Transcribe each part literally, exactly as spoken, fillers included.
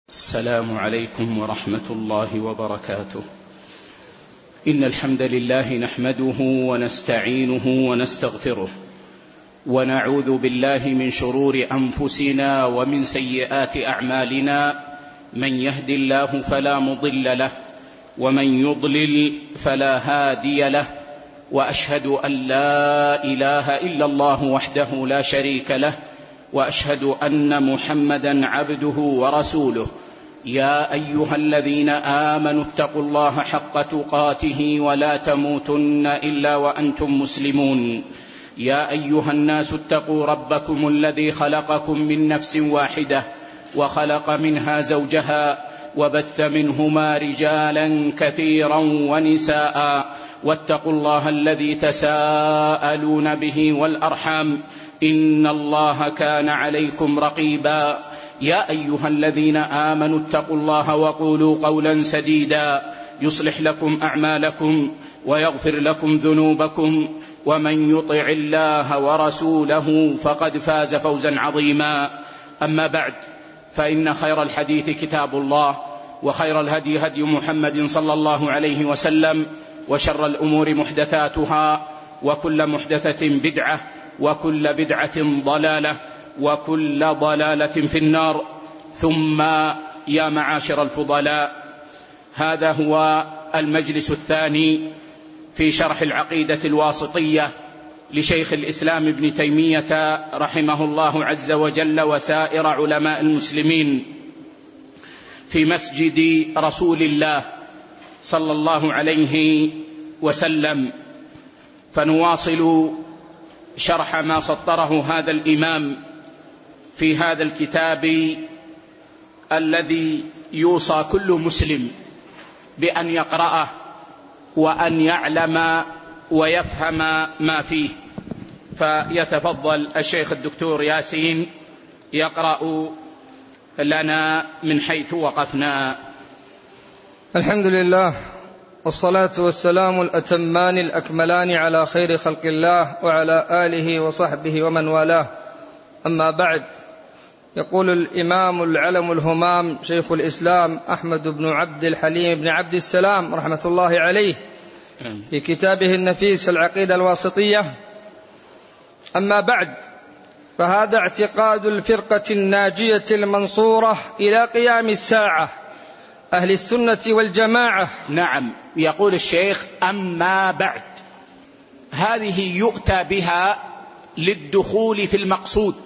السلام عليكم ورحمة الله وبركاته. إن الحمد لله نحمده ونستعينه ونستغفره ونعوذ بالله من شرور أنفسنا ومن سيئات أعمالنا. من يهد الله فلا مضل له ومن يضلل فلا هادي له، وأشهد أن لا إله إلا الله وحده لا شريك له، وأشهد أن محمدا عبده ورسوله. يا أيها الذين آمنوا اتقوا الله حق تقاته ولا تموتن إلا وأنتم مسلمون. يا أيها الناس اتقوا ربكم الذي خلقكم من نفس واحدة وخلق منها زوجها وبث منهما رجالا كثيرا ونساء، واتقوا الله الذي تساءلون به والأرحام إن الله كان عليكم رقيبا. يا أيها الذين آمنوا اتقوا الله وقولوا قولا سديدا يصلح لكم أعمالكم ويغفر لكم ذنوبكم، ومن يطع الله ورسوله فقد فاز فوزا عظيما. أما بعد، فإن خير الحديث كتاب الله، وخير الهدي هدي محمد صلى الله عليه وسلم، وشر الأمور محدثاتها، وكل محدثة بدعة، وكل بدعة ضلالة، وكل ضلالة في النار. ثم يا معاشر الفضلاء، هذا هو المجلس الثاني في شرح العقيدة الواسطية لشيخ الإسلام ابن تيمية رحمه الله عز وجل وسائر علماء المسلمين في مسجد رسول الله صلى الله عليه وسلم. فنواصل شرح ما سطره هذا الإمام في هذا الكتاب الذي يوصى كل مسلم بأن يقرأه وأن يعلم ويفهم ما فيه. فيتفضل الشيخ الدكتور ياسين يقرأ لنا من حيث وقفنا. الحمد لله، والصلاة والسلام الأتمان الأكملان على خير خلق الله وعلى آله وصحبه ومن والاه. أما بعد، يقول الإمام العلم الهمام شيخ الإسلام أحمد بن عبد الحليم بن عبد السلام رحمة الله عليه في كتابه النفيس العقيدة الواسطية: أما بعد، فهذا اعتقاد الفرقة الناجية المنصورة إلى قيام الساعة، أهل السنة والجماعة. نعم، يقول الشيخ: أما بعد، هذه يؤتى بها للدخول في المقصود.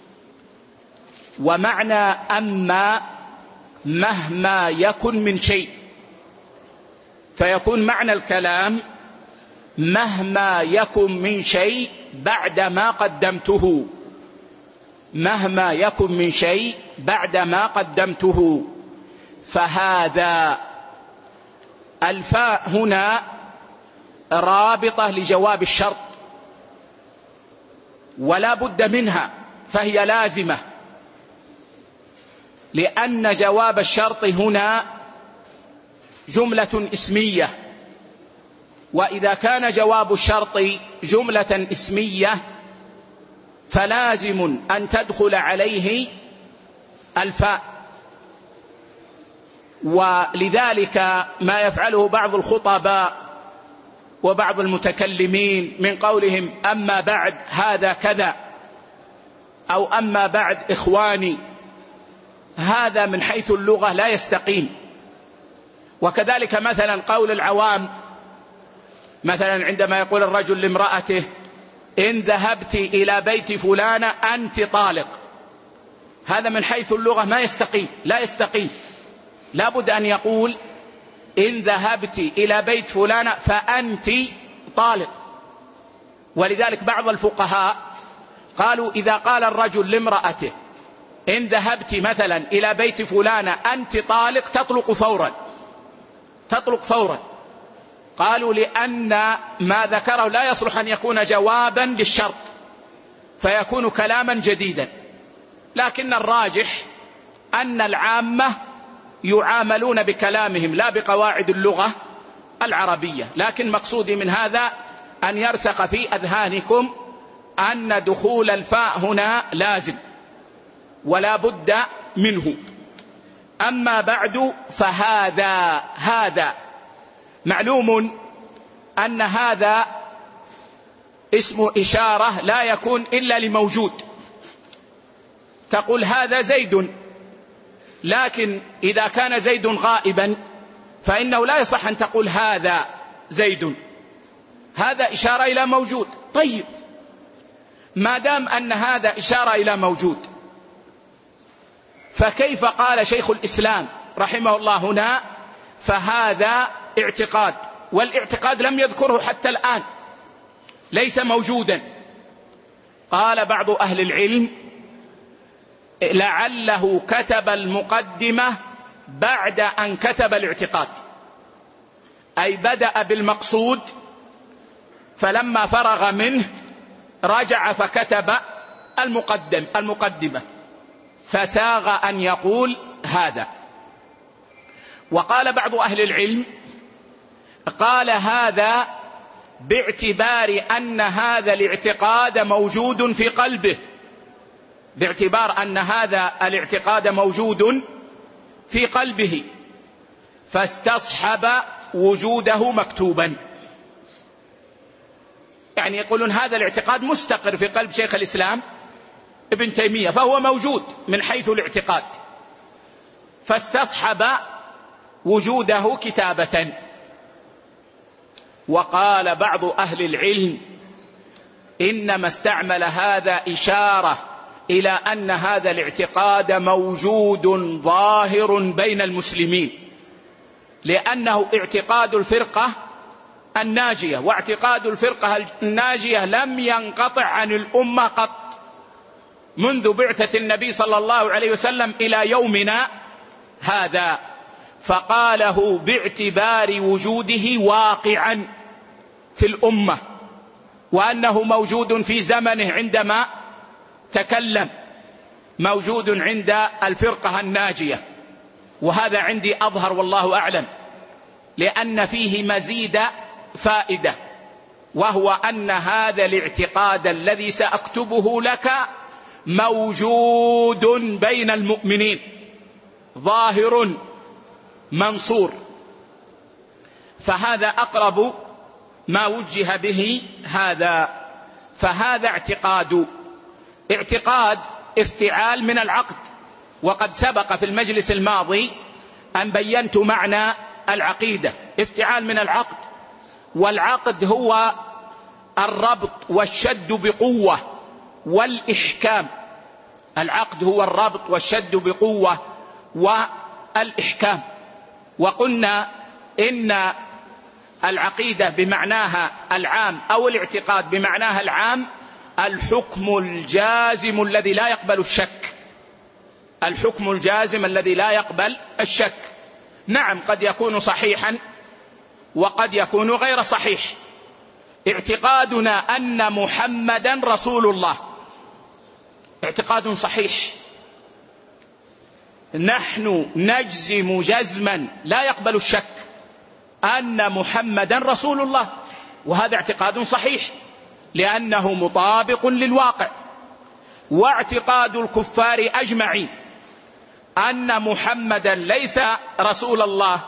ومعنى أما مهما يكن من شيء، فيكون معنى الكلام مهما يكن من شيء بعد ما قدمته، مهما يكن من شيء بعد ما قدمته. فهذا الفاء هنا رابطة لجواب الشرط، ولا بد منها، فهي لازمة، لأن جواب الشرط هنا جملة اسمية، وإذا كان جواب الشرط جملة اسمية فلازم أن تدخل عليه الفاء. ولذلك ما يفعله بعض الخطباء وبعض المتكلمين من قولهم: أما بعد هذا كذا، أو أما بعد إخواني، هذا من حيث اللغة لا يستقيم. وكذلك مثلا قول العوام، مثلا عندما يقول الرجل لامرأته: إن ذهبت إلى بيت فلانة أنت طالق، هذا من حيث اللغة ما يستقيم، لا يستقيم. لا بد أن يقول: إن ذهبت إلى بيت فلانة فأنت طالق. ولذلك بعض الفقهاء قالوا: إذا قال الرجل لامرأته: إن ذهبت مثلا إلى بيت فلانة أنت طالق، تطلق فورا، تطلق فورا. قالوا: لأن ما ذكره لا يصلح أن يكون جوابا للشرط، فيكون كلاما جديدا. لكن الراجح أن العامة يعاملون بكلامهم لا بقواعد اللغة العربية. لكن مقصودي من هذا أن يرسخ في أذهانكم أن دخول الفاء هنا لازم ولا بد منه. أما بعد فهذا هذا معلوم أن هذا اسم إشارة لا يكون إلا لموجود. تقول هذا زيد، لكن إذا كان زيد غائبا فإنه لا يصح أن تقول هذا زيد، هذا إشارة إلى موجود. طيب، ما دام أن هذا إشارة إلى موجود، فكيف قال شيخ الإسلام رحمه الله هنا فهذا اعتقاد، والاعتقاد لم يذكره حتى الآن، ليس موجودا. قال بعض أهل العلم لعله كتب المقدمة بعد أن كتب الاعتقاد، أي بدأ بالمقصود فلما فرغ منه رجع فكتب المقدم المقدمة فساغ أن يقول هذا. وقال بعض أهل العلم قال هذا باعتبار أن هذا الاعتقاد موجود في قلبه، باعتبار أن هذا الاعتقاد موجود في قلبه فاستصحب وجوده مكتوبا. يعني يقولون هذا الاعتقاد مستقر في قلب شيخ الإسلام ابن تيمية، فهو موجود من حيث الاعتقاد، فاستصحب وجوده كتابة. وقال بعض أهل العلم إنما استعمل هذا إشارة إلى أن هذا الاعتقاد موجود ظاهر بين المسلمين، لأنه اعتقاد الفرقة الناجية، واعتقاد الفرقة الناجية لم ينقطع عن الأمة قط منذ بعثة النبي صلى الله عليه وسلم إلى يومنا هذا، فقاله باعتبار وجوده واقعا في الأمة، وأنه موجود في زمنه عندما تكلم، موجود عند الفرقة الناجية. وهذا عندي أظهر والله أعلم، لأن فيه مزيد فائدة، وهو أن هذا الاعتقاد الذي سأكتبه لك موجود بين المؤمنين ظاهر منصور، فهذا أقرب ما وجه به هذا. فهذا اعتقاد اعتقاد افتعال من العقد، وقد سبق في المجلس الماضي أن بينت معنى العقيدة، افتعال من العقد، والعقد هو الربط والشد بقوة والإحكام. العقد هو الربط والشد بقوة والإحكام. وقلنا إن العقيدة بمعناها العام أو الاعتقاد بمعناها العام الحكم الجازم الذي لا يقبل الشك، الحكم الجازم الذي لا يقبل الشك. نعم، قد يكون صحيحا وقد يكون غير صحيح. اعتقادنا أن محمدا رسول الله اعتقاد صحيح، نحن نجزم جزما لا يقبل الشك أن محمدا رسول الله، وهذا اعتقاد صحيح لأنه مطابق للواقع. واعتقاد الكفار أجمعين أن محمدا ليس رسول الله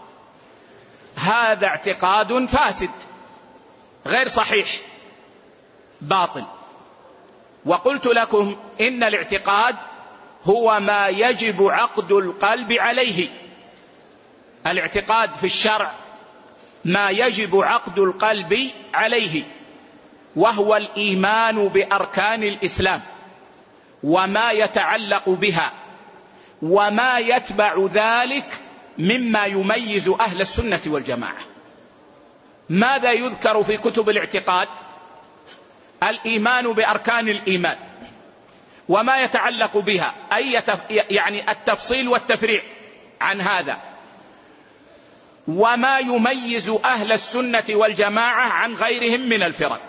هذا اعتقاد فاسد غير صحيح باطل. وقلت لكم إن الاعتقاد هو ما يجب عقد القلب عليه، الاعتقاد في الشرع ما يجب عقد القلب عليه، وهو الإيمان بأركان الإسلام وما يتعلق بها وما يتبع ذلك مما يميز أهل السنة والجماعة. ماذا يذكر في كتب الاعتقاد؟ الإيمان بأركان الإيمان وما يتعلق بها، أي يعني التفصيل والتفريع عن هذا، وما يميز أهل السنة والجماعة عن غيرهم من الفرق.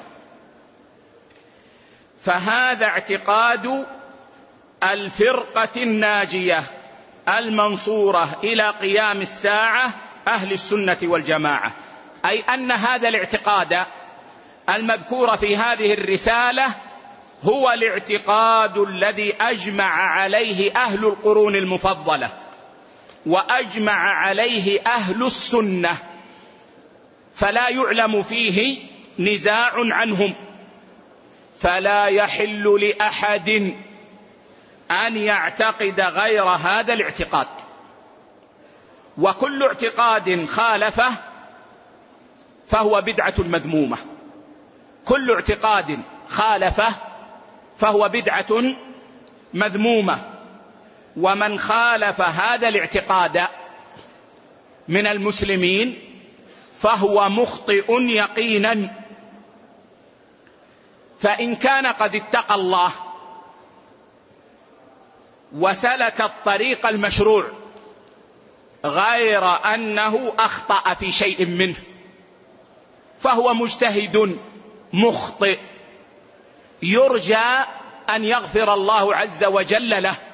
فهذا اعتقاد الفرقة الناجية المنصورة إلى قيام الساعة أهل السنة والجماعة، أي أن هذا الاعتقاد المذكور في هذه الرسالة هو الاعتقاد الذي أجمع عليه أهل القرون المفضلة وأجمع عليه أهل السنة، فلا يعلم فيه نزاع عنهم، فلا يحل لأحد أن يعتقد غير هذا الاعتقاد، وكل اعتقاد خالفه فهو بدعة مذمومة. كل اعتقاد خالفه فهو بدعة مذمومة، ومن خالف هذا الاعتقاد من المسلمين فهو مخطئ يقينا. فإن كان قد اتقى الله وسلك الطريق المشروع غير أنه أخطأ في شيء منه فهو مجتهد مخطئ، يرجى أن يغفر الله عز وجل له،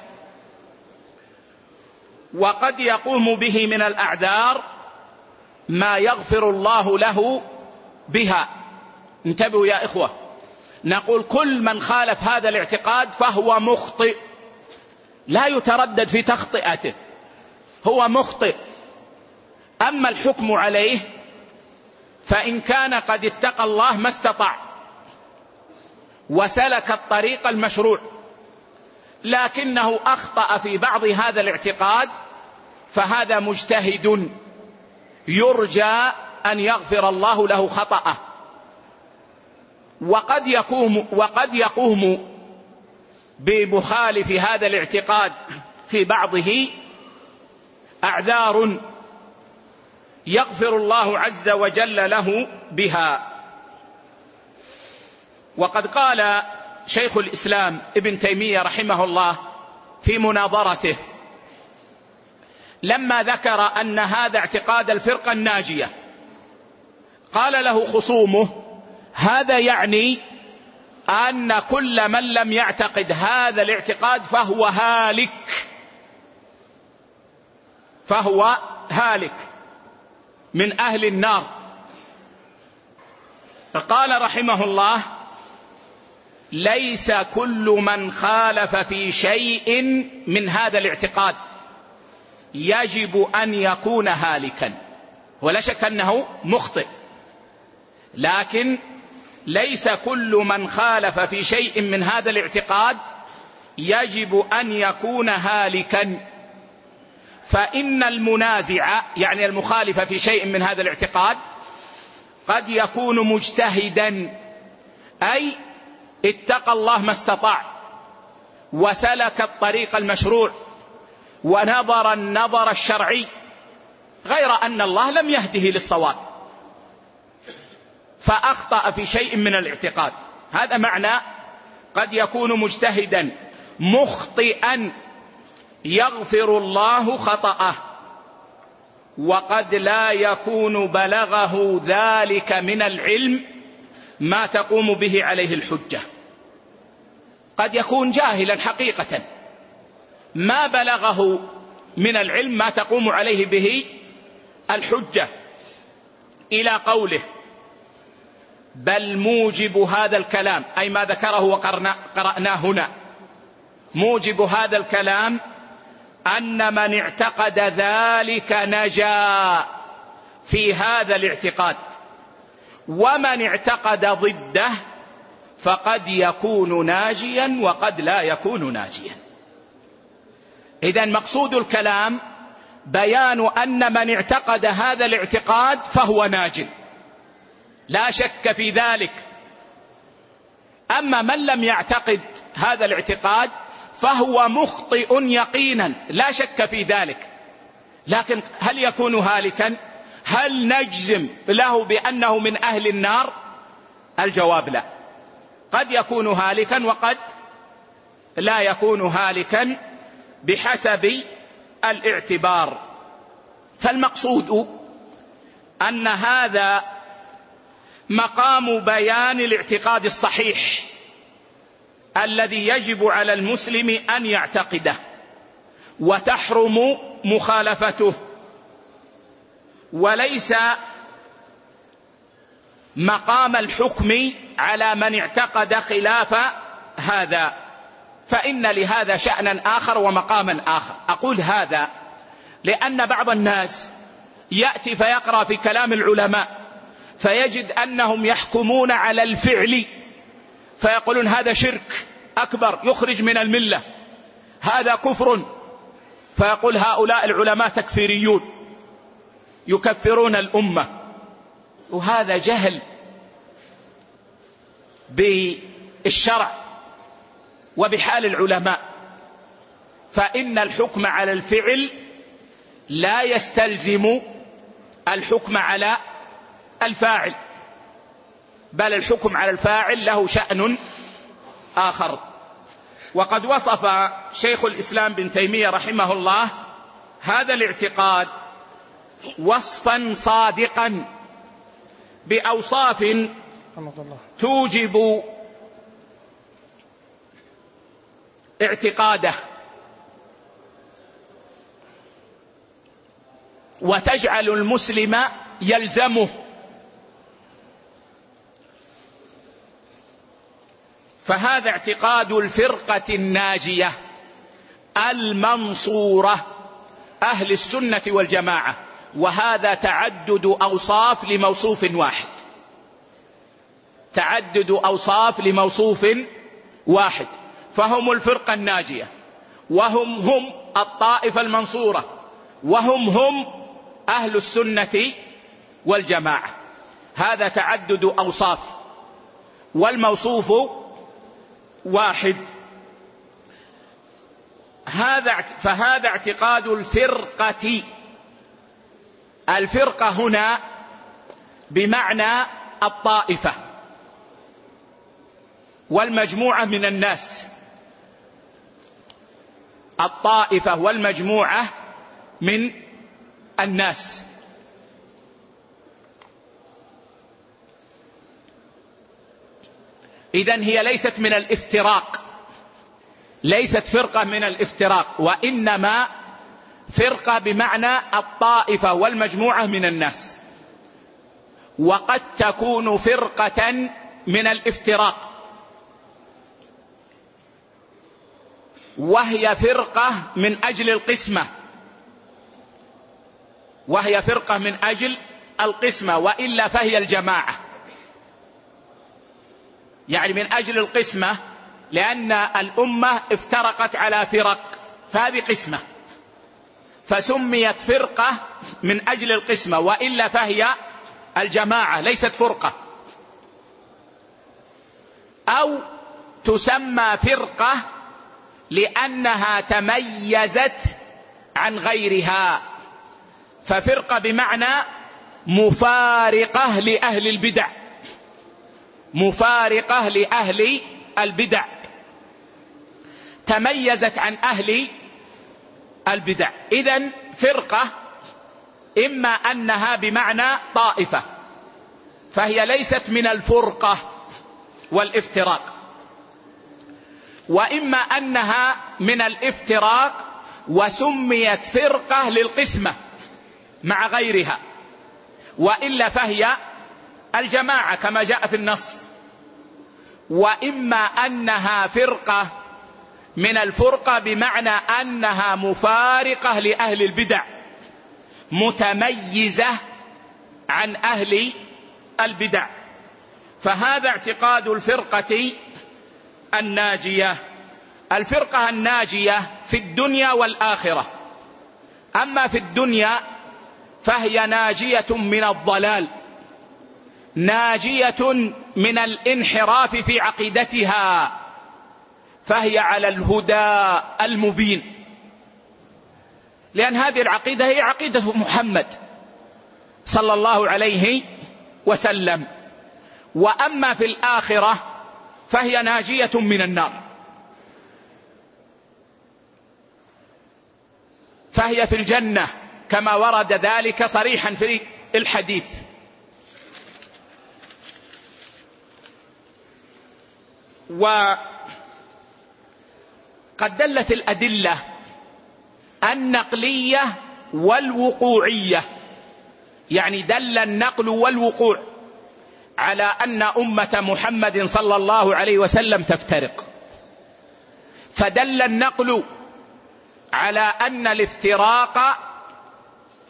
وقد يقوم به من الأعذار ما يغفر الله له بها. انتبهوا يا إخوة، نقول كل من خالف هذا الاعتقاد فهو مخطئ، لا يتردد في تخطئته، هو مخطئ. أما الحكم عليه فإن كان قد اتقى الله ما استطاع وسلك الطريق المشروع لكنه أخطأ في بعض هذا الاعتقاد فهذا مجتهد يرجى أن يغفر الله له خطأه. وقد يقوم, وقد يقوم بمخالف هذا الاعتقاد في بعضه أعذار يغفر الله عز وجل له بها. وقد قال شيخ الإسلام ابن تيمية رحمه الله في مناظرته لما ذكر أن هذا اعتقاد الفرقة الناجية، قال له خصومه: هذا يعني أن كل من لم يعتقد هذا الاعتقاد فهو هالك، فهو هالك من أهل النار. فقال رحمه الله: ليس كل من خالف في شيء من هذا الاعتقاد يجب أن يكون هالكا، ولا شك أنه مخطئ، لكن ليس كل من خالف في شيء من هذا الاعتقاد يجب أن يكون هالكا. فإن المنازع يعني المخالف في شيء من هذا الاعتقاد قد يكون مجتهدا، أي اتقى الله ما استطاع وسلك الطريق المشروع ونظر النظر الشرعي، غير أن الله لم يهده للصواب فأخطأ في شيء من الاعتقاد. هذا معنى قد يكون مجتهدا مخطئا يغفر الله خطأه، وقد لا يكون بلغه ذلك من العلم ما تقوم به عليه الحجة. قد يكون جاهلا حقيقة ما بلغه من العلم ما تقوم عليه به الحجة، إلى قوله: بل موجب هذا الكلام، أي ما ذكره وقرأناه هنا، موجب هذا الكلام أن من اعتقد ذلك نجا في هذا الاعتقاد، ومن اعتقد ضده فقد يكون ناجيا وقد لا يكون ناجيا. إذن مقصود الكلام بيان أن من اعتقد هذا الاعتقاد فهو ناج، لا شك في ذلك. أما من لم يعتقد هذا الاعتقاد فهو مخطئ يقينا، لا شك في ذلك. لكن هل يكون هالكا؟ هل نجزم له بأنه من أهل النار؟ الجواب لا، قد يكون هالكا وقد لا يكون هالكا بحسب الاعتبار. فالمقصود أن هذا مقام بيان الاعتقاد الصحيح الذي يجب على المسلم أن يعتقده وتحرم مخالفته، وليس مقام الحكم على من اعتقد خلاف هذا، فإن لهذا شأنا آخر ومقاما آخر. أقول هذا لأن بعض الناس يأتي فيقرأ في كلام العلماء فيجد أنهم يحكمون على الفعل، فيقولون هذا شرك أكبر يخرج من الملة، هذا كفر، فيقول هؤلاء العلماء تكفيريون يكفرون الأمة. وهذا جهل بالشرع وبحال العلماء، فإن الحكم على الفعل لا يستلزم الحكم على الفاعل، بل الحكم على الفاعل له شأن آخر. وقد وصف شيخ الإسلام بن تيمية رحمه الله هذا الاعتقاد وصفا صادقا بأوصاف توجب اعتقاده وتجعل المسلم يلزمه. فهذا اعتقاد الفرقة الناجية المنصورة أهل السنة والجماعة، وهذا تعدد أوصاف لموصوف واحد، تعدد أوصاف لموصوف واحد، فهم الفرقة الناجية، وهم هم الطائفة المنصورة، وهم هم أهل السنة والجماعة. هذا تعدد أوصاف والموصوف واحد. هذا فهذا اعتقاد الفرقة. الفرقة هنا بمعنى الطائفة والمجموعة من الناس، الطائفة والمجموعة من الناس. إذن هي ليست من الافتراق، ليست فرقة من الافتراق، وإنما فرقة بمعنى الطائفة والمجموعة من الناس. وقد تكون فرقة من الافتراق، وهي فرقة من أجل القسمة، وهي فرقة من أجل القسمة، وإلا فهي الجماعة. يعني من أجل القسمة، لأن الأمة افترقت على فرق، فهذه قسمة، فسميت فرقة من أجل القسمة، وإلا فهي الجماعة ليست فرقة. أو تسمى فرقة لأنها تميزت عن غيرها، ففرقة بمعنى مفارقة لأهل البدع، مفارقة لأهل البدع، تميزت عن أهل البدع. إذن فرقة إما أنها بمعنى طائفة، فهي ليست من الفرقة والافتراق، وإما أنها من الافتراق وسميت فرقة للقسمة مع غيرها، وإلا فهي الجماعة كما جاء في النص. وإما أنها فرقة من الفرقة بمعنى أنها مفارقة لأهل البدع، متميزة عن أهل البدع. فهذا اعتقاد الفرقة الناجية. الفرقة الناجية في الدنيا والآخرة. أما في الدنيا فهي ناجية من الضلال، ناجية من الانحراف في عقيدتها، فهي على الهدى المبين، لأن هذه العقيدة هي عقيدة محمد صلى الله عليه وسلم. وأما في الآخرة فهي ناجية من النار، فهي في الجنة كما ورد ذلك صريحا في الحديث. وقد دلت الأدلة النقلية والوقوعية، يعني دل النقل والوقوع على أن أمة محمد صلى الله عليه وسلم تفترق. فدل النقل على أن الافتراق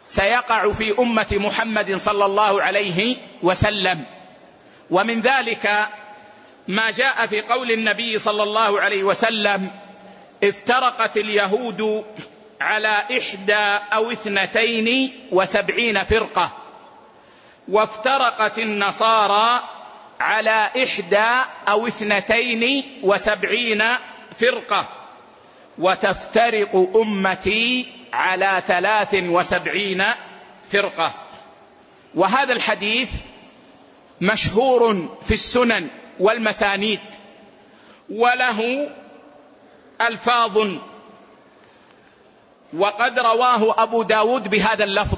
سيقع في أمة محمد صلى الله عليه وسلم. ومن ذلك ما جاء في قول النبي صلى الله عليه وسلم: افترقت اليهود على إحدى أو اثنتين وسبعين فرقة، وافترقت النصارى على إحدى أو اثنتين وسبعين فرقة، وتفترق أمتي على ثلاث وسبعين فرقة. وهذا الحديث مشهور في السنن والمسانيد، وله ألفاظ، وقد رواه أبو داود بهذا اللفظ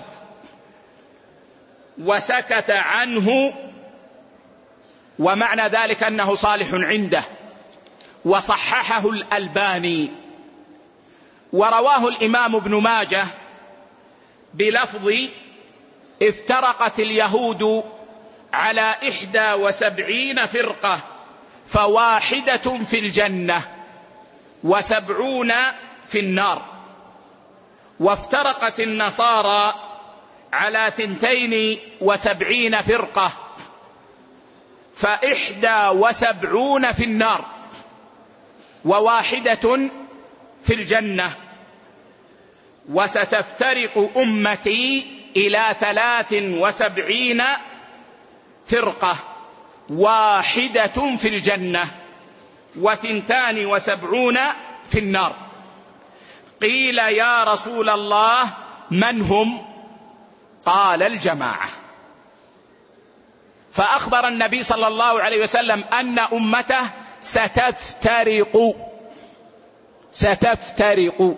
وسكت عنه، ومعنى ذلك أنه صالح عنده، وصححه الألباني. ورواه الإمام ابن ماجه بلفظ: افترقت اليهود على إحدى وسبعين فرقة فواحدة في الجنة وسبعون في النار، وافترقت النصارى على ثنتين وسبعين فرقة فإحدى وسبعون في النار وواحدة في الجنة، وستفترق أمتي إلى ثلاث وسبعين فرقة، واحدة في الجنة وثنتان وسبعون في النار. قيل: يا رسول الله من هم؟ قال: الجماعة. فأخبر النبي صلى الله عليه وسلم أن أمته ستفترق ستفترق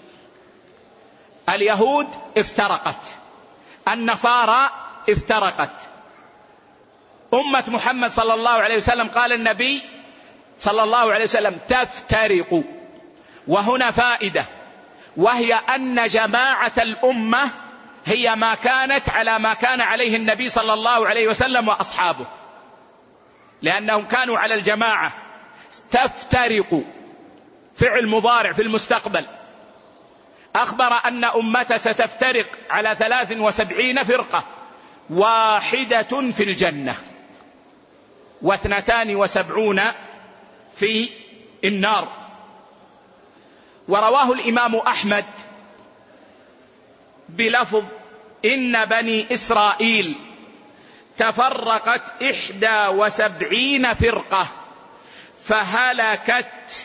اليهود افترقت، النصارى افترقت، أمة محمد صلى الله عليه وسلم قال النبي صلى الله عليه وسلم تفترق. وهنا فائدة، وهي أن جماعة الأمة هي ما كانت على ما كان عليه النبي صلى الله عليه وسلم وأصحابه، لأنهم كانوا على الجماعة. تفترق فعل مضارع في المستقبل، أخبر أن أمته ستفترق على ثلاث وسبعين فرقة، واحدة في الجنة واثنتان وسبعون في النار. ورواه الإمام أحمد بلفظ: إن بني إسرائيل تفرقت إحدى وسبعين فرقة فهلكت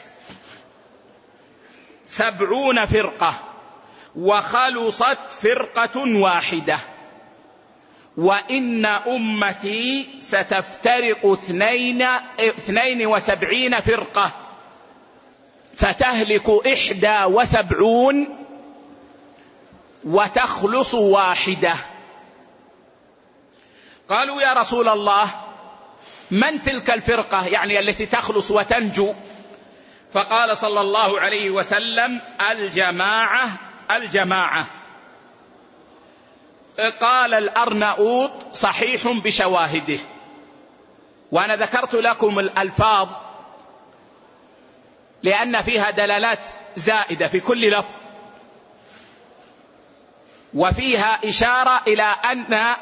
سبعون فرقة وخلصت فرقة واحدة، وإن أمتي ستفترق اثنين, اثنين وسبعين فرقة فتهلك إحدى وسبعون وتخلص واحدة. قالوا: يا رسول الله من تلك الفرقة يعني التي تخلص وتنجو؟ فقال صلى الله عليه وسلم: الجماعة الجماعة. قال الأرناؤوط: صحيح بشواهده. وأنا ذكرت لكم الألفاظ لأن فيها دلالات زائدة في كل لفظ، وفيها إشارة إلى أن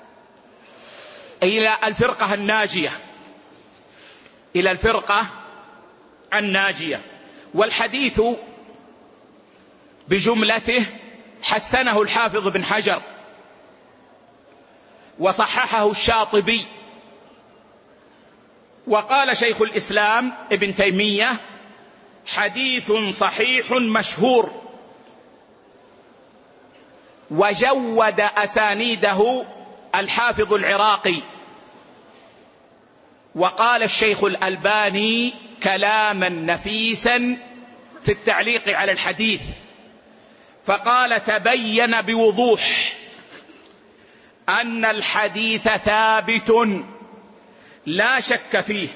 إلى الفرقة الناجية إلى الفرقة الناجية. والحديث بجملته حسنه الحافظ بن حجر وصححه الشاطبي. وقال شيخ الإسلام ابن تيمية: حديث صحيح مشهور. وجود أسانيده الحافظ العراقي. وقال الشيخ الألباني كلاما نفيسا في التعليق على الحديث، فقال: تبين بوضوح أن الحديث ثابت لا شك فيه،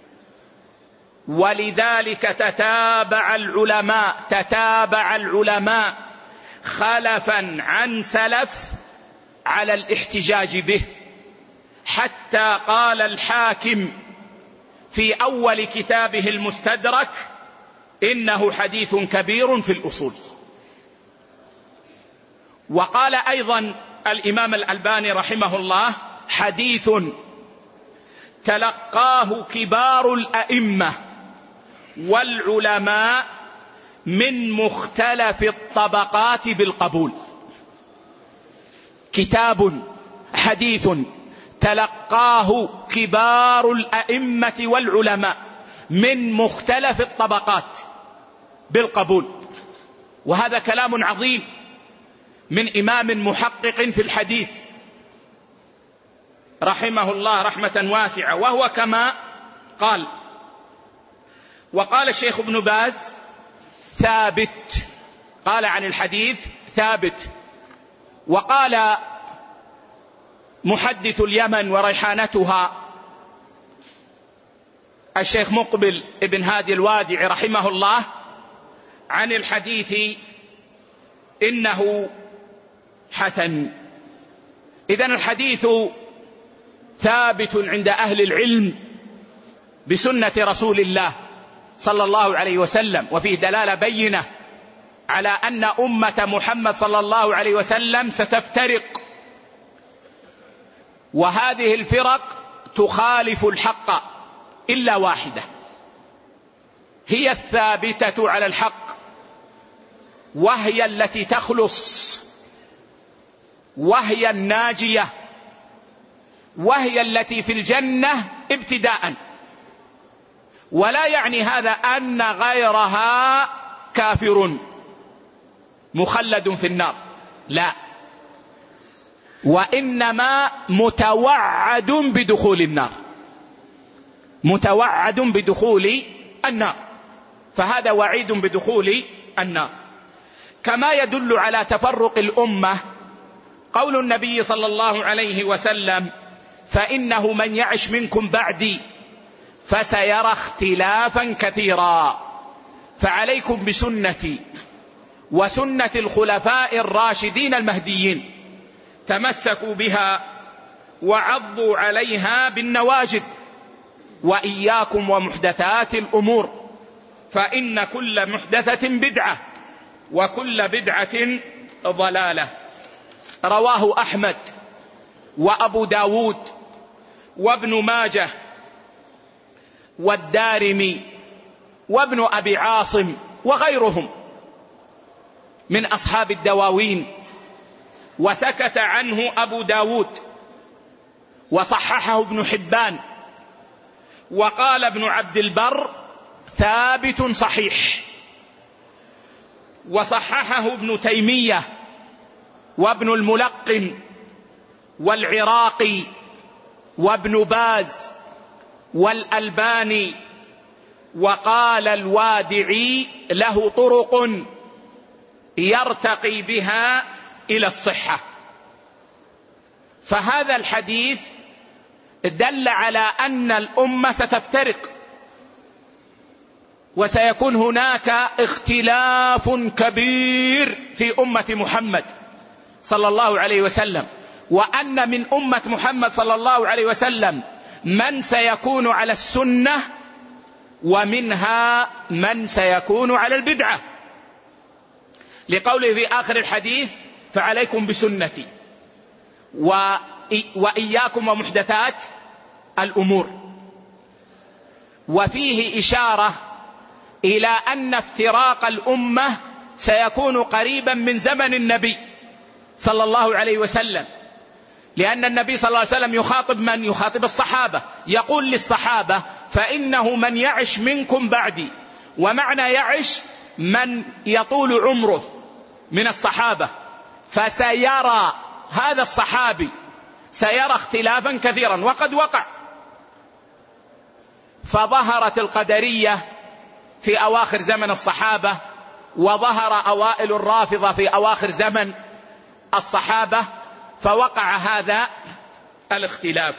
ولذلك تتابع العلماء تتابع العلماء خلفا عن سلف على الاحتجاج به، حتى قال الحاكم في أول كتابه المستدرك: إنه حديث كبير في الأصول. وقال أيضا الإمام الألباني رحمه الله: حديث تلقاه كبار الأئمة والعلماء من مختلف الطبقات بالقبول. كتاب حديث تلقاه كبار الأئمة والعلماء من مختلف الطبقات بالقبول. وهذا كلام عظيم من إمام محقق في الحديث رحمه الله رحمة واسعة. وهو كما قال. وقال الشيخ ابن باز: ثابت. قال عن الحديث ثابت. وقال محدث اليمن وريحانتها الشيخ مقبل ابن هادي الوادع رحمه الله عن الحديث إنه حسن. إذن الحديث ثابت عند أهل العلم بسنة رسول الله صلى الله عليه وسلم، وفيه دلالة بينة على أن أمة محمد صلى الله عليه وسلم ستفترق، وهذه الفرق تخالف الحق إلا واحدة هي الثابتة على الحق، وهي التي تخلص، وهي الناجية، وهي التي في الجنة ابتداء. ولا يعني هذا أن غيرها كافر مخلد في النار، لا، وإنما متوعد بدخول النار، متوعد بدخول النار، فهذا وعيد بدخول النار. كما يدل على تفرق الأمة قول النبي صلى الله عليه وسلم: فإنه من يعش منكم بعدي فسيرى اختلافا كثيرا، فعليكم بسنتي وسنة الخلفاء الراشدين المهديين، تمسكوا بها وعضوا عليها بالنواجذ، وإياكم ومحدثات الأمور، فإن كل محدثة بدعة وكل بدعة ضلالة. رواه أحمد وأبو داود وابن ماجه والدارمي وابن أبي عاصم وغيرهم من أصحاب الدواوين، وسكت عنه أبو داود، وصححه ابن حبان، وقال ابن عبد البر: ثابت صحيح. وصححه ابن تيمية وابن الملقن والعراقي وابن باز والألباني، وقال الوادعي: له طرق يرتقي بها إلى الصحة. فهذا الحديث دل على أن الأمة ستفترق، وسيكون هناك اختلاف كبير في أمة محمد صلى الله عليه وسلم، وأن من أمة محمد صلى الله عليه وسلم من سيكون على السنة، ومنها من سيكون على البدعة، لقوله في آخر الحديث: فعليكم بسنتي وإياكم ومحدثات الأمور. وفيه إشارة إلى أن افتراق الأمة سيكون قريبا من زمن النبي صلى الله عليه وسلم، لأن النبي صلى الله عليه وسلم يخاطب من؟ يخاطب الصحابة، يقول للصحابة: فإنه من يعش منكم بعدي. ومعنى يعش من يطول عمره من الصحابة، فسيرى هذا الصحابي سيرى اختلافا كثيرا، وقد وقع. فظهرت القدرية في أواخر زمن الصحابة، وظهر أوائل الرافضة في أواخر زمن الصحابة، فوقع هذا الاختلاف.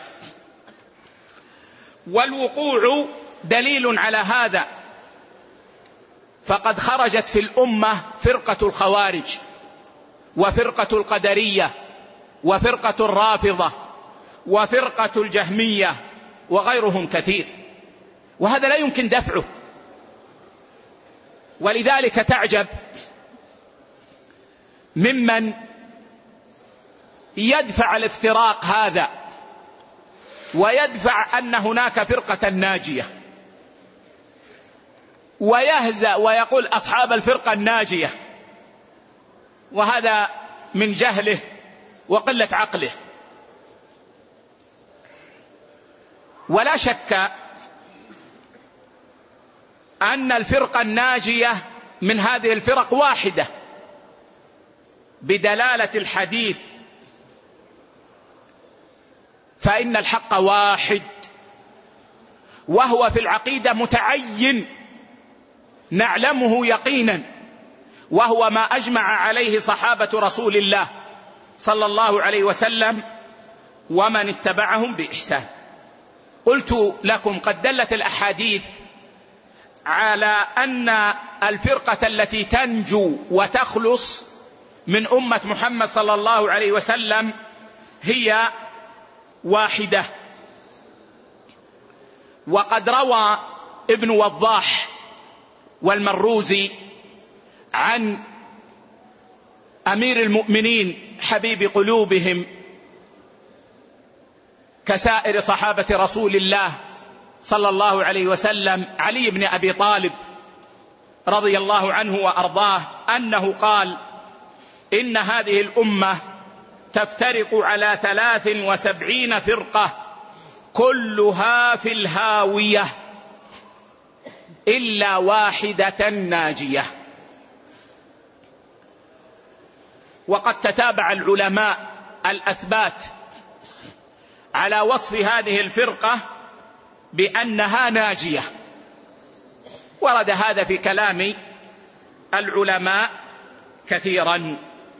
والوقوع دليل على هذا، فقد خرجت في الأمة فرقة الخوارج وفرقة القدرية وفرقة الرافضة وفرقة الجهمية وغيرهم كثير، وهذا لا يمكن دفعه. ولذلك تعجب ممن يدفع الافتراق هذا ويدفع أن هناك فرقة ناجية، ويهزأ ويقول أصحاب الفرقة الناجية، وهذا من جهله وقلة عقله. ولا شك أن الفرقة الناجية من هذه الفرق واحدة بدلالة الحديث، فإن الحق واحد، وهو في العقيدة متعين نعلمه يقينا، وهو ما أجمع عليه صحابة رسول الله صلى الله عليه وسلم ومن اتبعهم بإحسان. قلت لكم قد دلت الأحاديث على أن الفرقة التي تنجو وتخلص من أمة محمد صلى الله عليه وسلم هي واحدة. وقد روى ابن وضاح والمروزي عن أمير المؤمنين حبيب قلوبهم كسائر صحابة رسول الله صلى الله عليه وسلم علي بن أبي طالب رضي الله عنه وأرضاه أنه قال: إن هذه الأمة تفترق على ثلاث وسبعين فرقة كلها في الهاوية إلا واحدة ناجية. وقد تتابع العلماء الأثبات على وصف هذه الفرقة بأنها ناجية، ورد هذا في كلام العلماء كثيرا.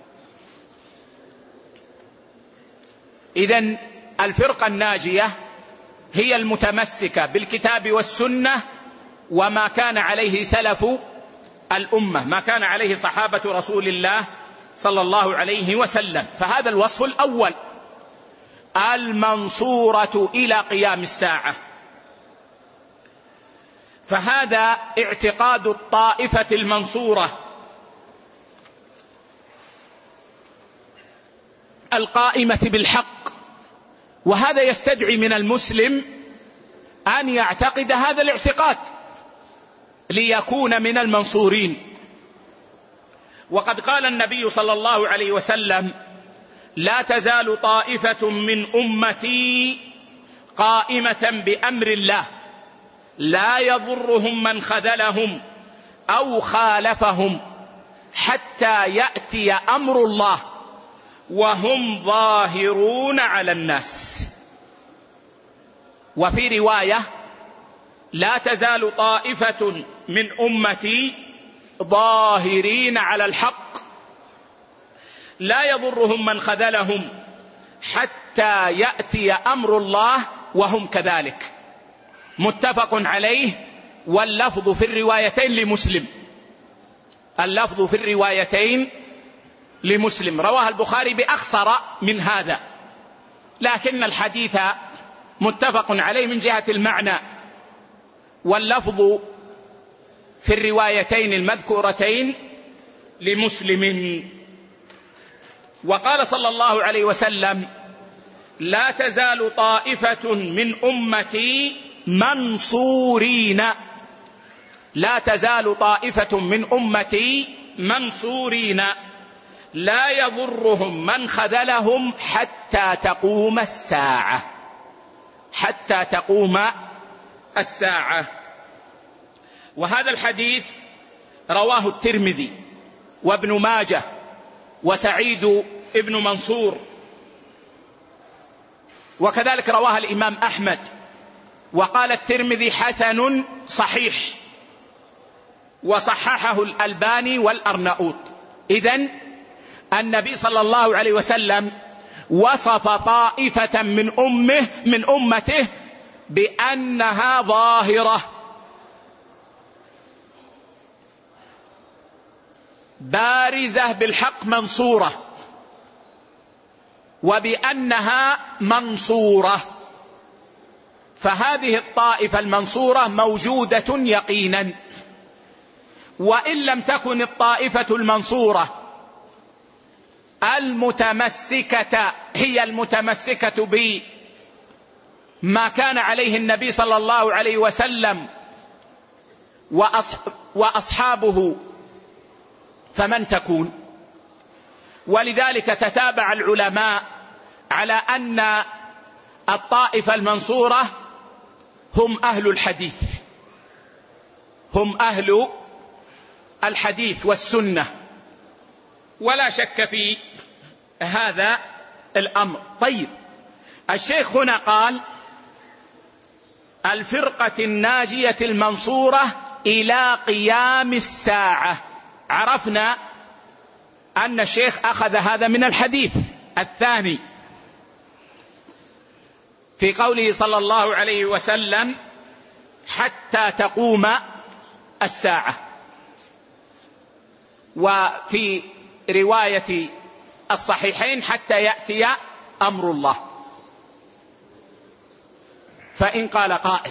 إذن الفرقة الناجية هي المتمسكة بالكتاب والسنة وما كان عليه سلف الأمة، ما كان عليه صحابة رسول الله صلى الله عليه وسلم. فهذا الوصف الأول، المنصورة إلى قيام الساعة. فهذا اعتقاد الطائفة المنصورة القائمة بالحق، وهذا يستدعي من المسلم أن يعتقد هذا الاعتقاد ليكون من المنصورين. وقد قال النبي صلى الله عليه وسلم: لا تزال طائفة من أمتي قائمة بأمر الله لا يضرهم من خذلهم أو خالفهم حتى يأتي أمر الله وهم ظاهرون على الناس. وفي رواية: لا تزال طائفة من أمتي ظاهرين على الحق لا يضرهم من خذلهم حتى يأتي أمر الله وهم كذلك. متفق عليه، واللفظ في الروايتين لمسلم، اللفظ في الروايتين لمسلم. رواه البخاري بأخصر من هذا، لكن الحديث متفق عليه من جهة المعنى، واللفظ في الروايتين المذكورتين لمسلم. وقال صلى الله عليه وسلم: لا تزال طائفة من أمتي منصورين، لا تزال طائفة من أمتي منصورين لا يضرهم من خذلهم حتى تقوم الساعة، حتى تقوم الساعة. وهذا الحديث رواه الترمذي وابن ماجه وسعيد ابن منصور، وكذلك رواه الإمام أحمد، وقال الترمذي: حسن صحيح، وصححه الألباني والأرناؤوط. إذن النبي صلى الله عليه وسلم وصف طائفة من أمه من أمته بأنها ظاهرة بارزة بالحق منصورة، وبأنها منصورة. فهذه الطائفة المنصورة موجودة يقينا، وإن لم تكن الطائفة المنصورة المتمسكة هي المتمسكة بما كان عليه النبي صلى الله عليه وسلم وأصحابه، فمن تكون؟ ولذلك تتابع العلماء على أن الطائفة المنصورة هم أهل الحديث، هم أهل الحديث والسنة، ولا شك في هذا الأمر. طيب، الشيخ هنا قال الفرقة الناجية المنصورة إلى قيام الساعة. عرفنا أن الشيخ أخذ هذا من الحديث الثاني في قوله صلى الله عليه وسلم حتى تقوم الساعة، وفي رواية الصحيحين حتى يأتي أمر الله. فإن قال قائل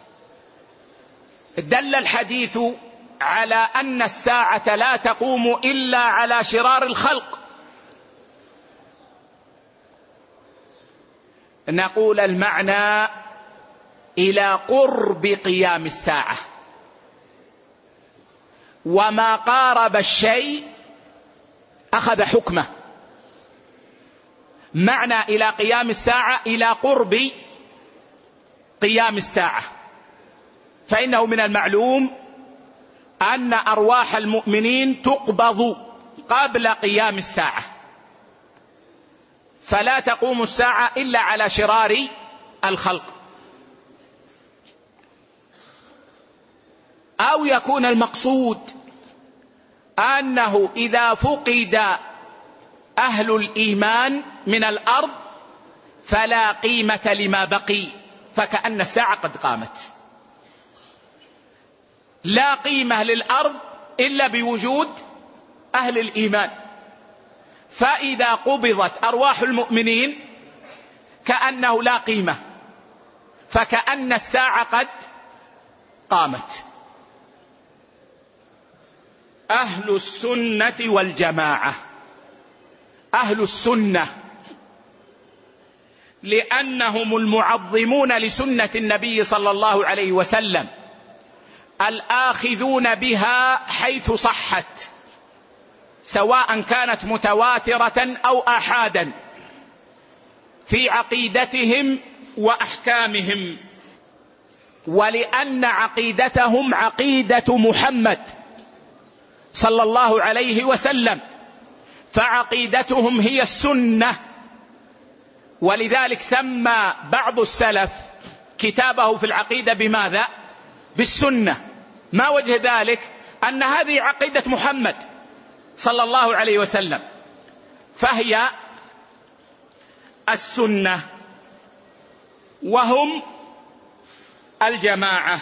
دل الحديث على أن الساعة لا تقوم إلا على شرار الخلق، نقول المعنى إلى قرب قيام الساعة، وما قارب الشيء أخذ حكمه. معنى إلى قيام الساعة إلى قرب قيام الساعة، فإنه من المعلوم أن أرواح المؤمنين تقبض قبل قيام الساعة، فلا تقوم الساعة إلا على شرار الخلق. أو يكون المقصود أنه إذا فقد أهل الإيمان من الأرض فلا قيمة لما بقي، فكأن الساعة قد قامت. لا قيمة للأرض إلا بوجود أهل الإيمان، فإذا قبضت أرواح المؤمنين كأنه لا قيمة، فكأن الساعة قد قامت. أهل السنة والجماعة، أهل السنة لأنهم المعظمون لسنة النبي صلى الله عليه وسلم، الآخذون بها حيث صحت، سواء كانت متواترة أو آحادا، في عقيدتهم وأحكامهم، ولأن عقيدتهم عقيدة محمد صلى الله عليه وسلم، فعقيدتهم هي السنة. ولذلك سمى بعض السلف كتابه في العقيدة بماذا؟ بالسنة. ما وجه ذلك؟ أن هذه عقيدة محمد صلى الله عليه وسلم، فهي السنة، وهم الجماعة.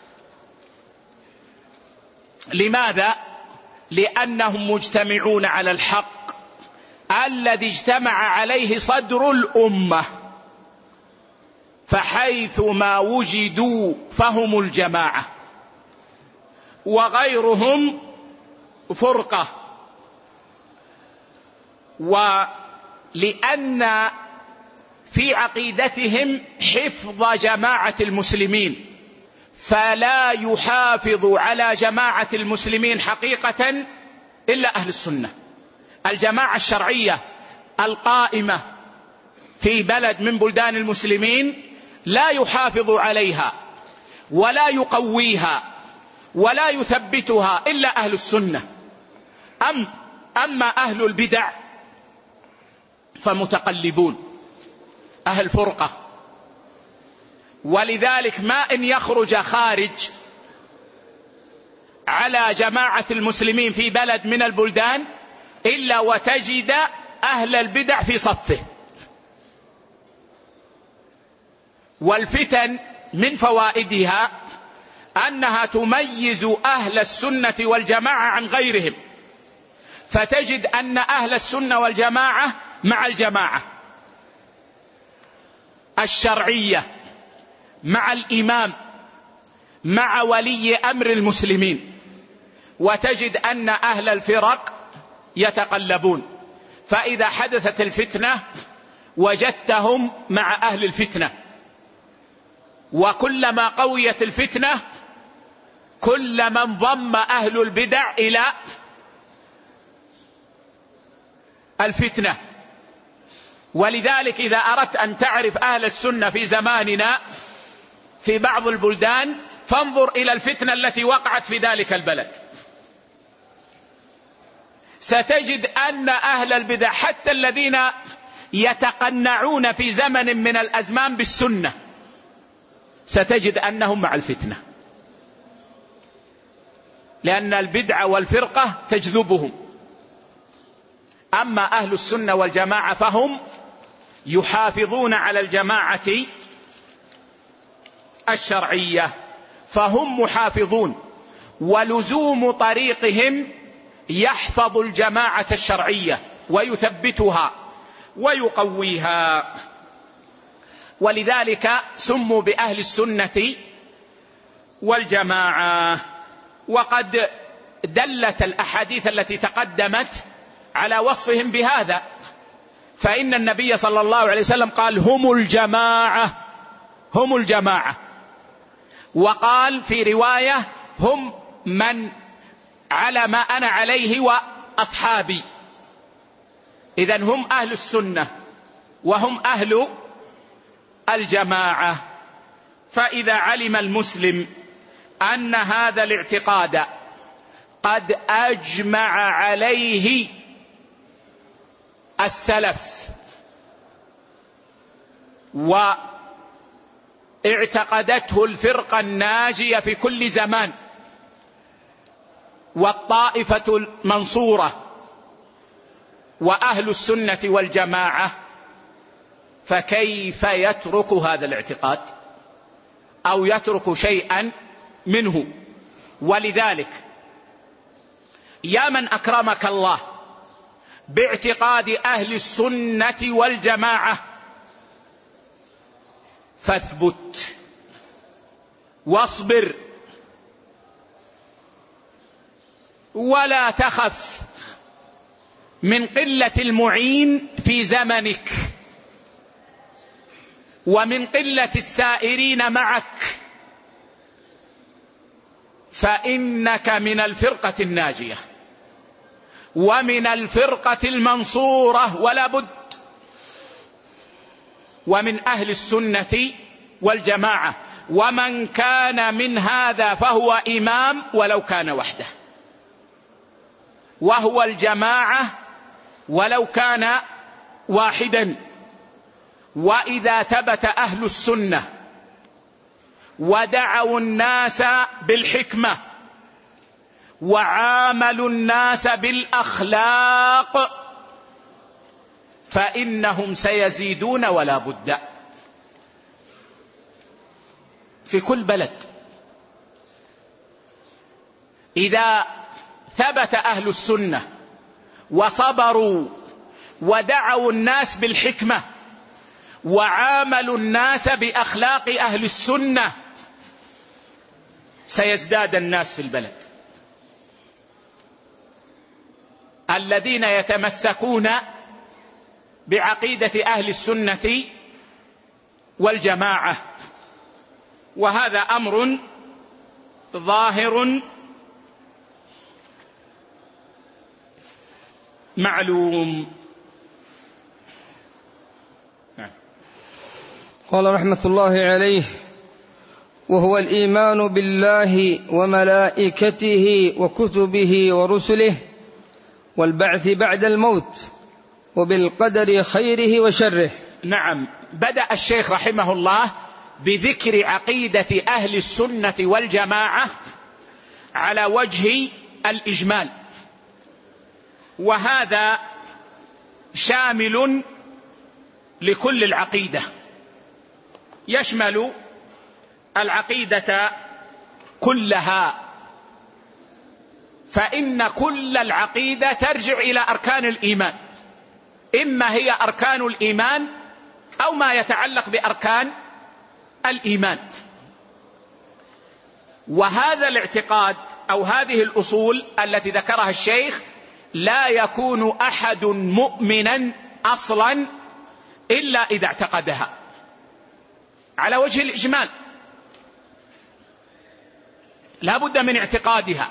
لماذا؟ لأنهم مجتمعون على الحق الذي اجتمع عليه صدر الأمة، فحيث ما وجدوا فهم الجماعة، وغيرهم فرقة. ولأن في عقيدتهم حفظ جماعة المسلمين، فلا يحافظ على جماعة المسلمين حقيقة إلا أهل السنة. الجماعة الشرعية القائمة في بلد من بلدان المسلمين لا يحافظ عليها ولا يقويها ولا يثبتها إلا أهل السنة. أم أما أهل البدع فمتقلبون، أهل فرقة. ولذلك ما إن يخرج خارج على جماعة المسلمين في بلد من البلدان إلا وتجد أهل البدع في صفه. والفتن من فوائدها أنها تميز أهل السنة والجماعة عن غيرهم، فتجد أن أهل السنة والجماعة مع الجماعة الشرعية، مع الإمام، مع ولي أمر المسلمين، وتجد أن أهل الفرق يتقلبون. فإذا حدثت الفتنة وجدتهم مع أهل الفتنة، وكلما قويت الفتنة كلما انضم أهل البدع إلى الفتنة. ولذلك إذا أردت أن تعرف أهل السنة في زماننا في بعض البلدان فانظر إلى الفتنة التي وقعت في ذلك البلد، ستجد أن أهل البدع حتى الذين يتقنعون في زمن من الأزمان بالسنة ستجد أنهم مع الفتنة، لأن البدع والفرقة تجذبهم. أما أهل السنة والجماعة فهم يحافظون على الجماعة الشرعية، فهم محافظون، ولزوم طريقهم يحفظ الجماعة الشرعية ويثبتها ويقويها، ولذلك سموا بأهل السنة والجماعة. وقد دلت الأحاديث التي تقدمت على وصفهم بهذا، فإن النبي صلى الله عليه وسلم قال هم الجماعة، هم الجماعة، وقال في رواية هم من على ما أنا عليه وأصحابي. إذن هم أهل السنة وهم أهل الجماعة. فإذا علم المسلم أن هذا الاعتقاد قد أجمع عليه السلف واعتقدته الفرقة الناجية في كل زمان والطائفة المنصورة وأهل السنة والجماعة، فكيف يترك هذا الاعتقاد أو يترك شيئا منه؟ ولذلك يا من أكرمك الله باعتقاد أهل السنة والجماعة فاثبت واصبر ولا تخف من قلة المعين في زمنك ومن قلة السائرين معك، فإنك من الفرقة الناجية ومن الفرقة المنصورة ولا بد، ومن أهل السنة والجماعة، ومن كان من هذا فهو إمام ولو كان وحده، وهو الجماعة ولو كان واحدا. وإذا ثبت أهل السنة ودعوا الناس بالحكمة وعاملوا الناس بالأخلاق فإنهم سيزيدون ولا بد في كل بلد. إذا ثبت أهل السنة وصبروا ودعوا الناس بالحكمة وعاملوا الناس بأخلاق أهل السنة سيزداد الناس في البلد. الذين يتمسكون بعقيدة أهل السنة والجماعة، وهذا أمر ظاهر معلوم. قال رحمة الله عليه: وهو الإيمان بالله وملائكته وكتبه ورسله والبعث بعد الموت وبالقدر خيره وشره. نعم، بدأ الشيخ رحمه الله بذكر عقيدة أهل السنة والجماعة على وجه الإجمال، وهذا شامل لكل العقيدة، يشمل العقيدة كلها، فإن كل العقيدة ترجع إلى أركان الإيمان، إما هي أركان الإيمان أو ما يتعلق بأركان الإيمان. وهذا الاعتقاد أو هذه الأصول التي ذكرها الشيخ لا يكون أحد مؤمنا أصلا إلا إذا اعتقدها على وجه الإجمال، لا بد من اعتقادها.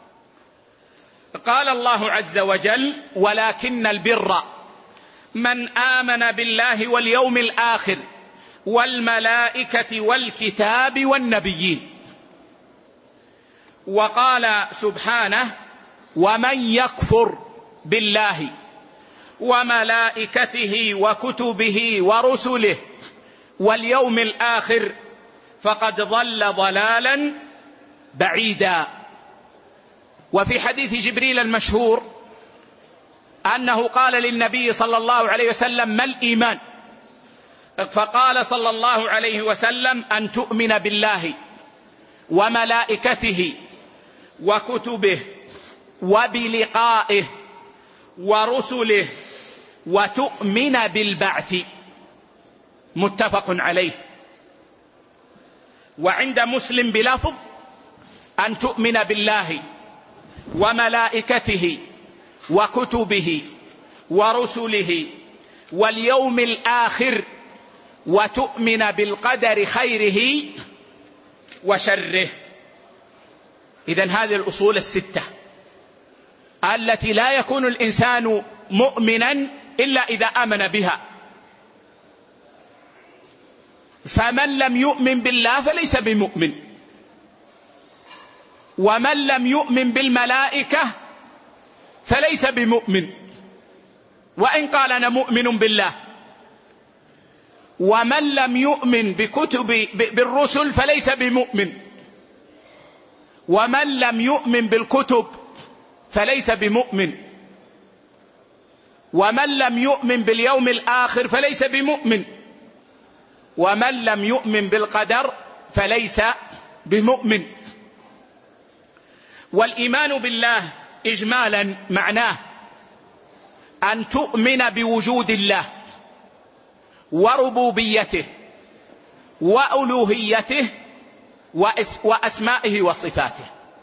قال الله عز وجل: ولكن البر من آمن بالله واليوم الآخر والملائكة والكتاب والنبيين. وقال سبحانه: ومن يكفر بالله وملائكته وكتبه ورسله واليوم الآخر فقد ضل ضلالا بعيدا. وفي حديث جبريل المشهور أنه قال للنبي صلى الله عليه وسلم: ما الإيمان؟ فقال صلى الله عليه وسلم: أن تؤمن بالله وملائكته وكتبه وبلقائه ورسله وتؤمن بالبعث. متفق عليه. وعند مسلم بلفظ: أن تؤمن بالله وملائكته وكتبه ورسله واليوم الآخر وتؤمن بالقدر خيره وشره. إذن هذه الأصول الستة التي لا يكون الإنسان مؤمنا إلا إذا آمن بها. فمن لم يؤمن بالله فليس بمؤمن، ومن لم يؤمن بالملائكة فليس بمؤمن وإن قال أنا مؤمن بالله، ومن لم يؤمن بكتب بالرسل فليس بمؤمن، ومن لم يؤمن بالكتب فليس بمؤمن، ومن لم يؤمن باليوم الآخر فليس بمؤمن، ومن لم يؤمن بالقدر فليس بمؤمن. والإيمان بالله إجمالا معناه أن تؤمن بوجود الله وربوبيته وألوهيته وأسمائه وصفاته.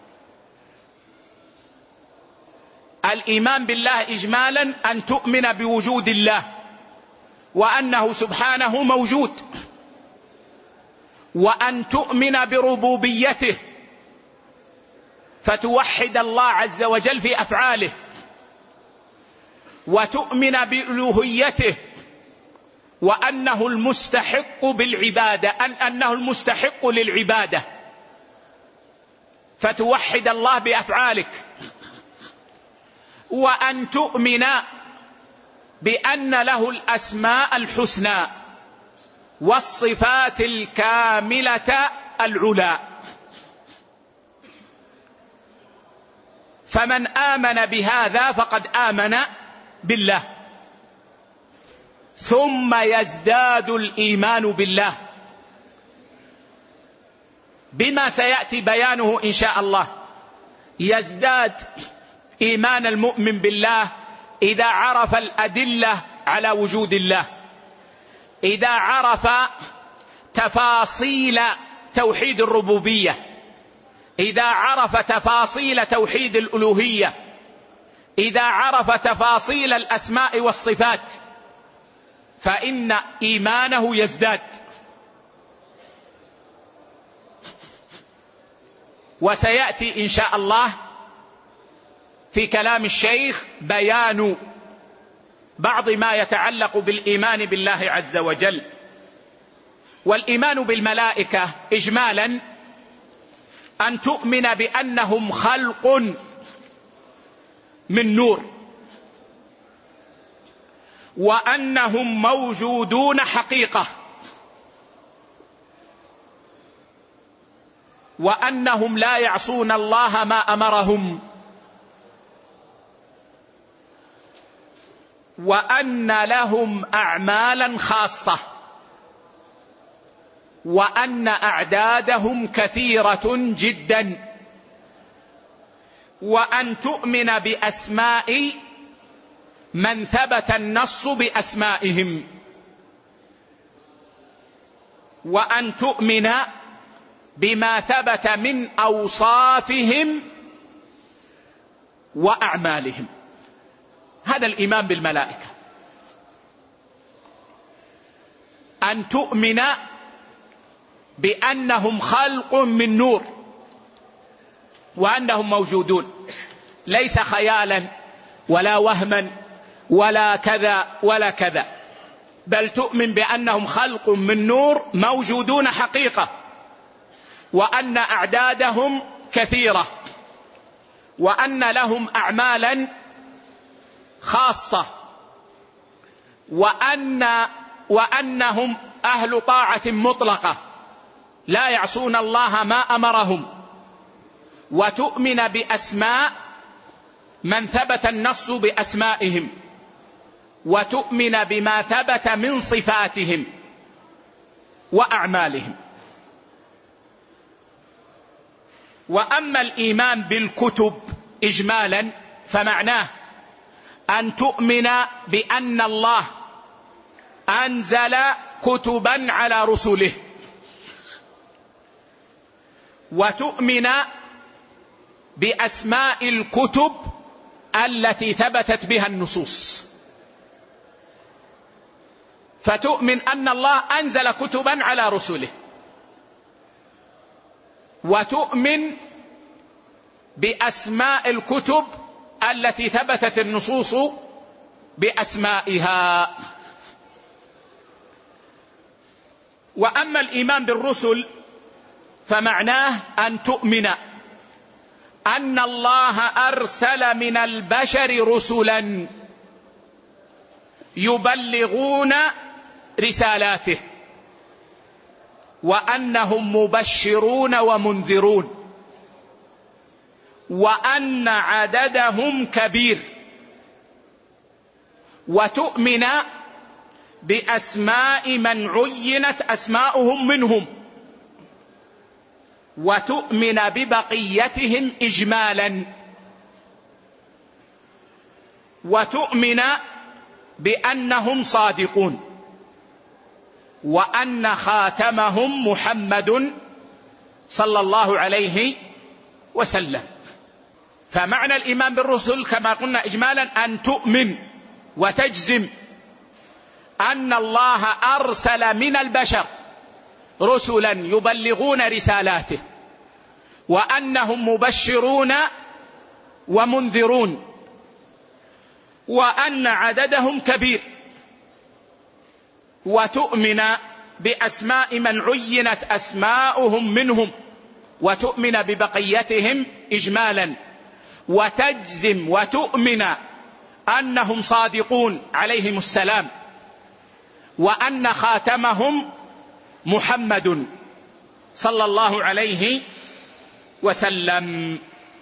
الإيمان بالله إجمالا أن تؤمن بوجود الله وأنه سبحانه موجود، وأن تؤمن بربوبيته فتوحد الله عز وجل في أفعاله، وتؤمن بألوهيته وأنه المستحق بالعبادة، أن أنه المستحق للعبادة فتوحد الله بأفعالك، وأن تؤمن بأن له الأسماء الحسنى والصفات الكاملة العلى. فمن آمن بهذا فقد آمن بالله. ثم يزداد الإيمان بالله بما سيأتي بيانه إن شاء الله. يزداد إيمان المؤمن بالله إذا عرف الأدلة على وجود الله، إذا عرف تفاصيل توحيد الربوبية، إذا عرف تفاصيل توحيد الألوهية، إذا عرف تفاصيل الأسماء والصفات، فإن إيمانه يزداد. وسيأتي إن شاء الله في كلام الشيخ بيان بعض ما يتعلق بالإيمان بالله عز وجل. والإيمان بالملائكة إجمالا أن تؤمن بأنهم خلق من نور، وأنهم موجودون حقيقة، وأنهم لا يعصون الله ما أمرهم، وأن لهم أعمالا خاصة، وأن أعدادهم كثيرة جدا، وأن تؤمن بأسماء من ثبت النص بأسمائهم، وأن تؤمن بما ثبت من أوصافهم وأعمالهم. هذا الإيمان بالملائكة، أن تؤمن بأنهم خلق من نور وأنهم موجودون، ليس خيالا ولا وهما ولا كذا ولا كذا، بل تؤمن بأنهم خلق من نور موجودون حقيقة، وأن أعدادهم كثيرة، وأن لهم أعمالا خاصة، وأن وأنهم أهل طاعة مطلقة لا يعصون الله ما أمرهم، وتؤمن بأسماء من ثبت النص بأسمائهم، وتؤمن بما ثبت من صفاتهم وأعمالهم. وأما الإيمان بالكتب إجمالا فمعناه أن تؤمن بأن الله أنزل كتبا على رسله، وتؤمن بأسماء الكتب التي ثبتت بها النصوص، فتؤمن أن الله أنزل كتبا على رسله، وتؤمن بأسماء الكتب التي ثبتت النصوص بأسمائها. وأما الإيمان بالرسل فمعناه أن تؤمن أن الله أرسل من البشر رسلا يبلغون رسالاته، وأنهم مبشرون ومنذرون، وأن عددهم كبير، وتؤمن بأسماء من عينت أسماؤهم منهم، وتؤمن ببقيتهم إجمالا، وتؤمن بأنهم صادقون، وأن خاتمهم محمد صلى الله عليه وسلم. فمعنى الإيمان بالرسل كما قلنا إجمالا أن تؤمن وتجزم أن الله أرسل من البشر رسلا يبلغون رسالاته، وأنهم مبشرون ومنذرون، وأن عددهم كبير، وتؤمن بأسماء من عينت أسماؤهم منهم، وتؤمن ببقيتهم إجمالا، وتجزم وتؤمن أنهم صادقون عليهم السلام، وأن خاتمهم محمد صلى الله عليه وسلم.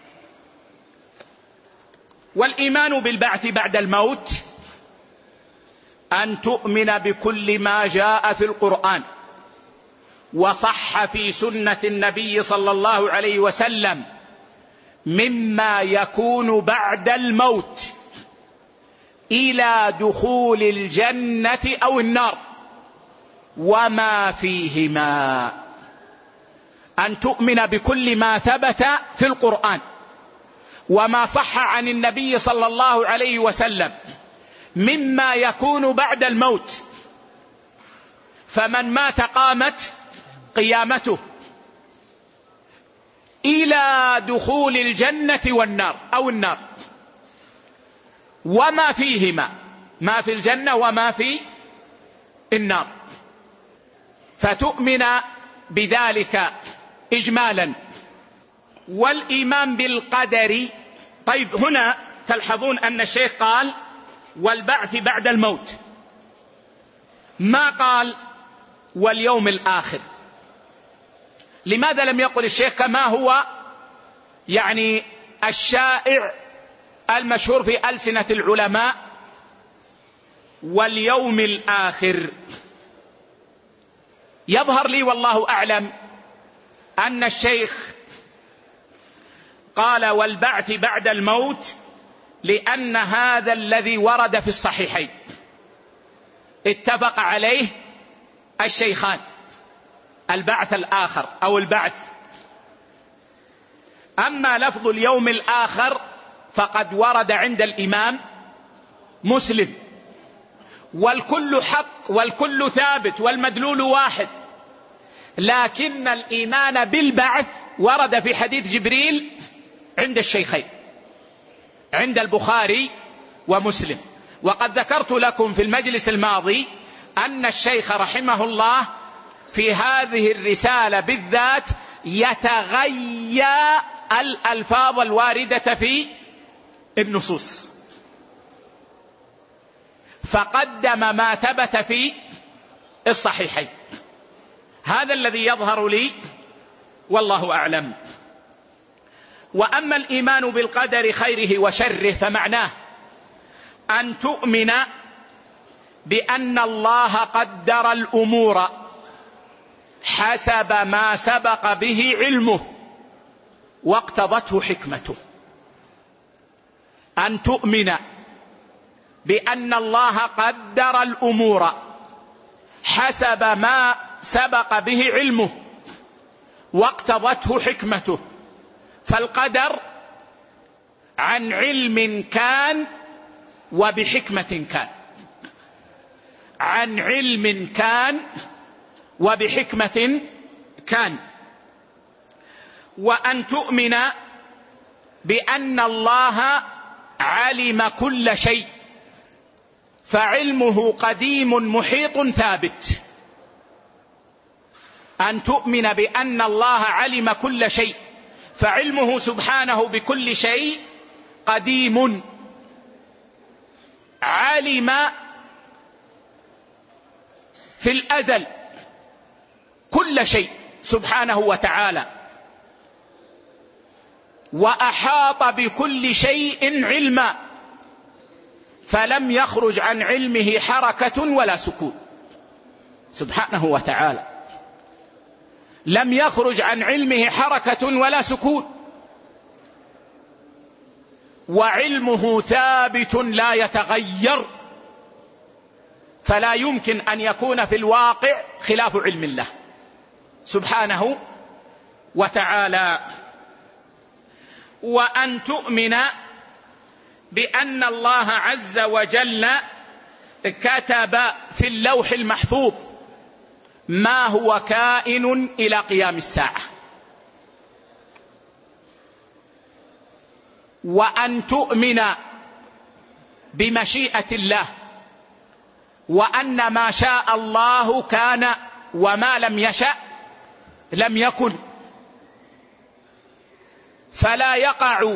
والإيمان بالبعث بعد الموت أن تؤمن بكل ما جاء في القرآن وصح في سنة النبي صلى الله عليه وسلم مما يكون بعد الموت إلى دخول الجنة أو النار وما فيهما. أن تؤمن بكل ما ثبت في القرآن وما صح عن النبي صلى الله عليه وسلم مما يكون بعد الموت، فمن مات قامت قيامته إلى دخول الجنة والنار أو النار وما فيهما، ما في الجنة وما في النار، فتؤمن بذلك إجمالا. والإيمان بالقدر، طيب هنا تلحظون أن الشيخ قال والبعث بعد الموت، ما قال واليوم الآخر. لماذا لم يقل الشيخ كما هو يعني الشائع المشهور في ألسنة العلماء واليوم الآخر؟ يظهر لي والله أعلم أن الشيخ قال والبعث بعد الموت لأن هذا الذي ورد في الصحيحين اتفق عليه الشيخان، البعث الآخر أو البعث. أما لفظ اليوم الآخر فقد ورد عند الإمام مسلم، والكل حق والكل ثابت والمدلول واحد، لكن الإيمان بالبعث ورد في حديث جبريل عند الشيخين، عند البخاري ومسلم. وقد ذكرت لكم في المجلس الماضي أن الشيخ رحمه الله في هذه الرسالة بالذات يتغيى الألفاظ الواردة في النصوص، فقدم ما ثبت في الصحيحين. هذا الذي يظهر لي والله أعلم. وأما الإيمان بالقدر خيره وشره فمعناه أن تؤمن بأن الله قدر الأمور حسب ما سبق به علمه واقتضته حكمته. أن تؤمن بأن الله قدر الأمور حسب ما سبق به علمه واقتضته حكمته. فالقدر عن علم كان وبحكمة كان، عن علم كان وبحكمة كان. وأن تؤمن بأن الله علم كل شيء، فعلمه قديم محيط ثابت. أن تؤمن بأن الله علم كل شيء، فعلمه سبحانه بكل شيء قديم، علم في الأزل كل شيء سبحانه وتعالى، وأحاط بكل شيء علما، فلم يخرج عن علمه حركة ولا سكون سبحانه وتعالى، لم يخرج عن علمه حركة ولا سكون. وعلمه ثابت لا يتغير، فلا يمكن أن يكون في الواقع خلاف علم الله سبحانه وتعالى. وأن تؤمن بأن الله عز وجل كتب في اللوح المحفوظ ما هو كائن إلى قيام الساعة. وأن تؤمن بمشيئة الله، وأن ما شاء الله كان وما لم يشأ لم يكن، فلا يقع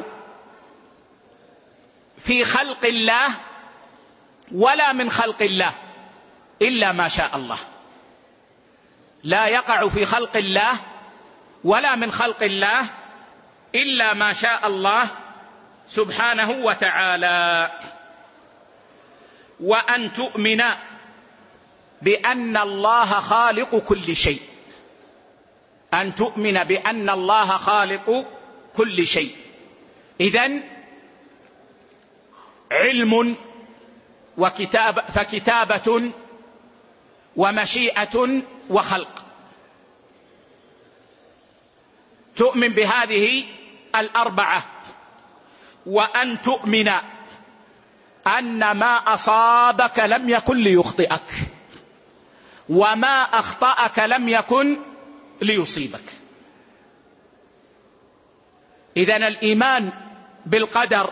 في خلق الله ولا من خلق الله إلا ما شاء الله، لا يقع في خلق الله ولا من خلق الله إلا ما شاء الله سبحانه وتعالى. وأن تؤمن بأن الله خالق كل شيء، أن تؤمن بأن الله خالق كل شيء. إذن علم وكتاب فكتابة ومشيئة وخلق. تؤمن بهذه الأربعة. وأن تؤمن أن ما أصابك لم يكن ليخطئك، وما أخطأك لم يكن ليصيبك. إذن الإيمان بالقدر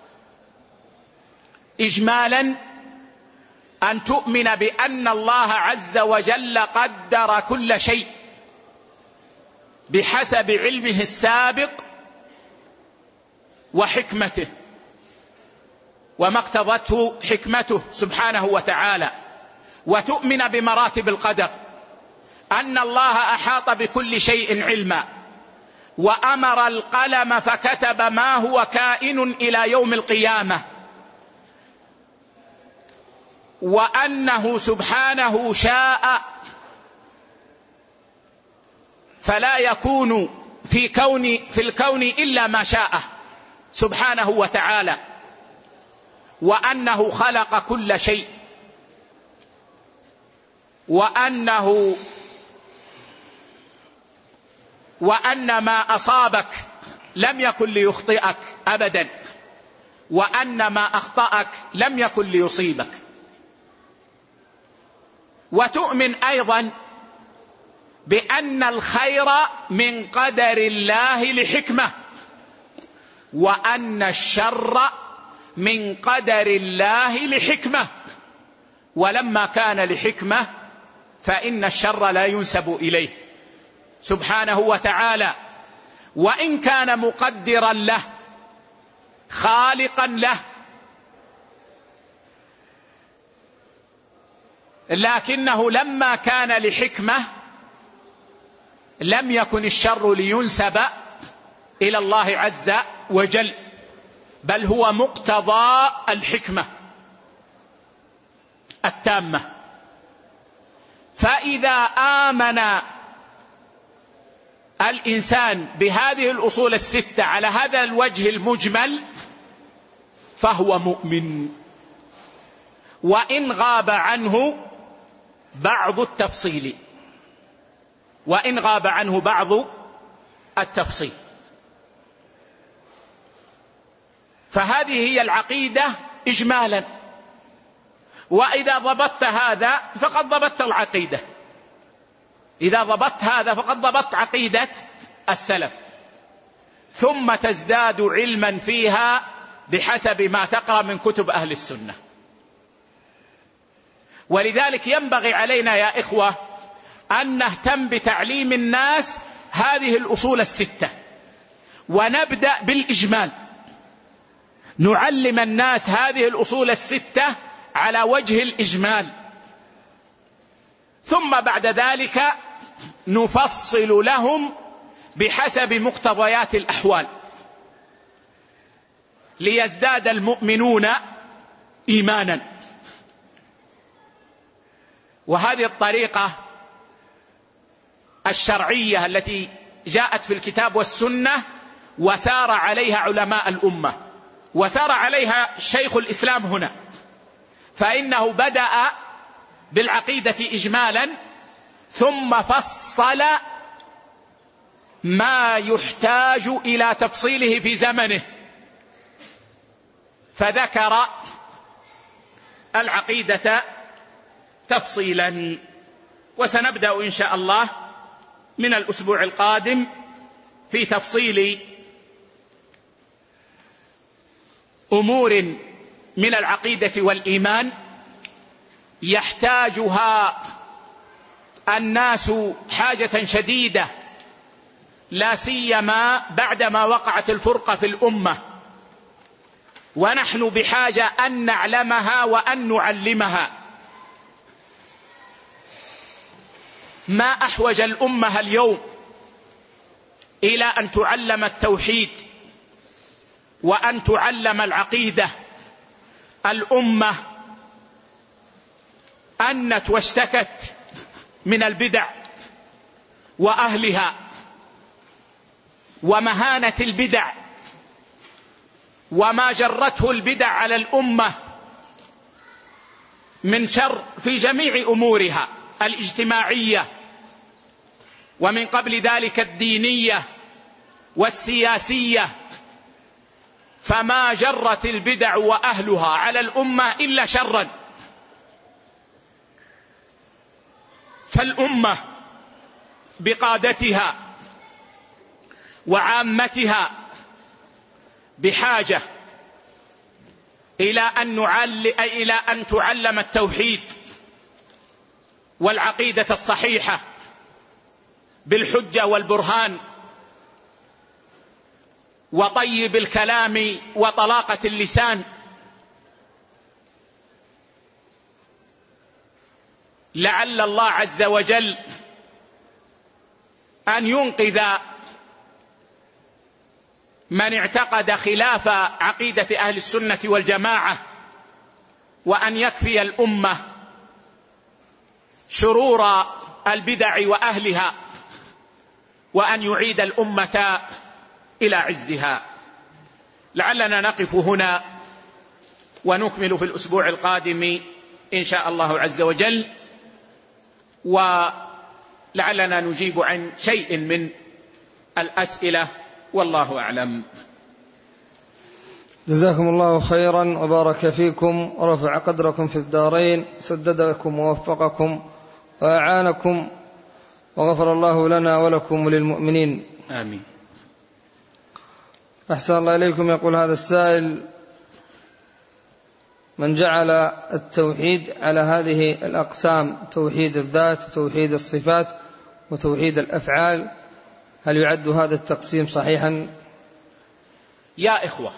إجمالا أن تؤمن بأن الله عز وجل قدر كل شيء بحسب علمه السابق وحكمته وما اقتضته حكمته سبحانه وتعالى. وتؤمن بمراتب القدر، أن الله أحاط بكل شيء علما، وأمر القلم فكتب ما هو كائن إلى يوم القيامة، وأنه سبحانه شاء فلا يكون في كون في الكون إلا ما شاء سبحانه وتعالى، وأنه خلق كل شيء، وأنه وأن ما أصابك لم يكن ليخطئك أبدا، وأن ما أخطأك لم يكن ليصيبك. وتؤمن أيضا بأن الخير من قدر الله لحكمة، وأن الشر من قدر الله لحكمة، ولما كان لحكمة فإن الشر لا ينسب إليه سبحانه وتعالى، وإن كان مقدرا له خالقا له، لكنه لما كان لحكمة لم يكن الشر لينسب إلى الله عز وجل، بل هو مقتضى الحكمة التامة. فإذا آمن الإنسان بهذه الأصول الستة على هذا الوجه المجمل فهو مؤمن، وإن غاب عنه بعض التفصيل وإن غاب عنه بعض التفصيل فهذه هي العقيدة إجمالا. وإذا ضبطت هذا فقد ضبطت العقيدة، إذا ضبطت هذا فقد ضبطت عقيدة السلف، ثم تزداد علما فيها بحسب ما تقرأ من كتب أهل السنة. ولذلك ينبغي علينا يا إخوة أن نهتم بتعليم الناس هذه الأصول الستة، ونبدأ بالإجمال، نعلم الناس هذه الأصول الستة على وجه الإجمال، ثم بعد ذلك نفصل لهم بحسب مقتضيات الأحوال ليزداد المؤمنون إيمانا. وهذه الطريقة الشرعية التي جاءت في الكتاب والسنة وسار عليها علماء الأمة، وسار عليها شيخ الإسلام هنا، فإنه بدأ بالعقيدة إجمالا ثم فصل ما يحتاج إلى تفصيله في زمنه، فذكر العقيدة تفصيلا. وسنبدأ إن شاء الله من الأسبوع القادم في تفصيل أمور من العقيدة والإيمان يحتاجها الناس حاجة شديدة، لا سيما بعدما وقعت الفرقة في الأمة، ونحن بحاجة أن نعلمها وأن نعلمها. ما أحوج الأمة اليوم إلى أن تعلم التوحيد وأن تعلم العقيدة. الأمة أنت واشتكت من البدع وأهلها ومهانة البدع وما جرته البدع على الأمة من شر في جميع أمورها الاجتماعية، ومن قبل ذلك الدينية والسياسية، فما جرت البدع وأهلها على الأمة إلا شرا. فالأمة بقادتها وعامتها بحاجة إلى أن نعل... إلى أن تعلم التوحيد والعقيدة الصحيحة بالحجة والبرهان وطيب الكلام وطلاقة اللسان، لعل الله عز وجل أن ينقذ من اعتقد خلاف عقيدة أهل السنة والجماعة، وأن يكفي الأمة شرور البدع وأهلها، وأن يعيد الأمة إلى عزها. لعلنا نقف هنا ونكمل في الأسبوع القادم إن شاء الله عز وجل، ولعلنا نجيب عن شيء من الأسئلة، والله أعلم. جزاكم الله خيرا وبارك فيكم ورفع قدركم في الدارين، سددكم ووفقكم وأعانكم، وغفر الله لنا ولكم وللمؤمنين آمين. أحسن الله إليكم. يقول هذا السائل: من جعل التوحيد على هذه الأقسام، توحيد الذات وتوحيد الصفات وتوحيد الأفعال، هل يعد هذا التقسيم صحيحا؟ يا إخوة،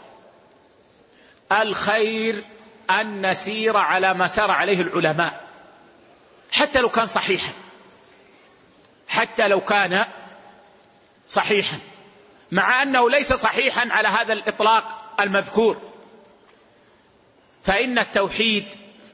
الخير أن نسير على ما سار عليه العلماء، حتى لو كان صحيحا، حتى لو كان صحيحا، مع أنه ليس صحيحا على هذا الإطلاق المذكور. فإن التوحيد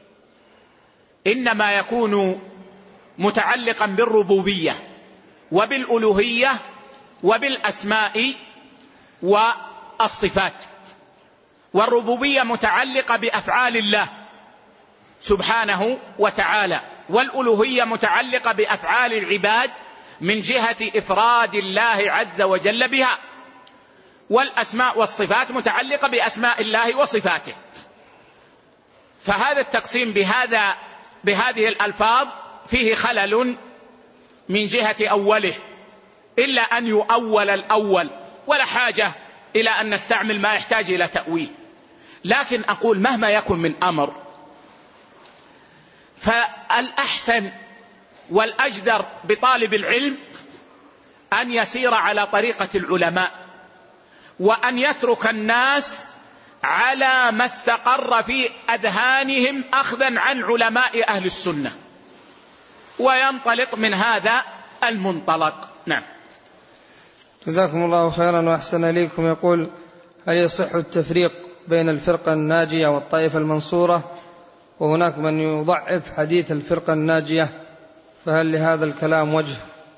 إنما يكون متعلقا بالربوبية وبالألوهية وبالأسماء والصفات. والربوبية متعلقة بأفعال الله سبحانه وتعالى، والألوهية متعلقة بأفعال العباد من جهة إفراد الله عز وجل بها، والأسماء والصفات متعلقة بأسماء الله وصفاته. فهذا التقسيم بهذا بهذه الألفاظ فيه خلل من جهة أوله، إلا أن يؤول الأول، ولا حاجة إلى أن نستعمل ما يحتاج إلى تأويل. لكن أقول مهما يكن من أمر، فالأحسن والأجدر بطالب العلم أن يسير على طريقة العلماء، وأن يترك الناس على ما استقر في أذهانهم أخذا عن علماء أهل السنة، وينطلق من هذا المنطلق. نعم. جزاكم الله خيرا وأحسن إليكم. يقول: هل يصح التفريق بين الفرقة الناجية والطائفة المنصورة؟ وهناك من يضعف حديث الفرقة الناجية، فهل لهذا الكلام وجه؟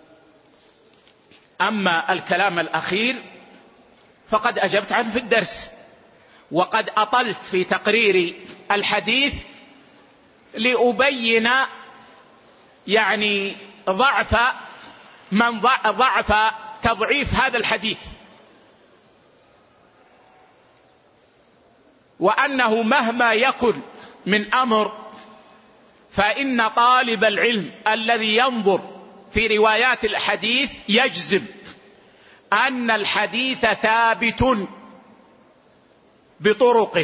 أما الكلام الأخير فقد أجبت عنه في الدرس، وقد أطلت في تقرير الحديث لأبين يعني ضعف من ضعف تضعيف هذا الحديث، وأنه مهما يكن من أمر فإن طالب العلم الذي ينظر في روايات الحديث يجزم أن الحديث ثابت بطرقه،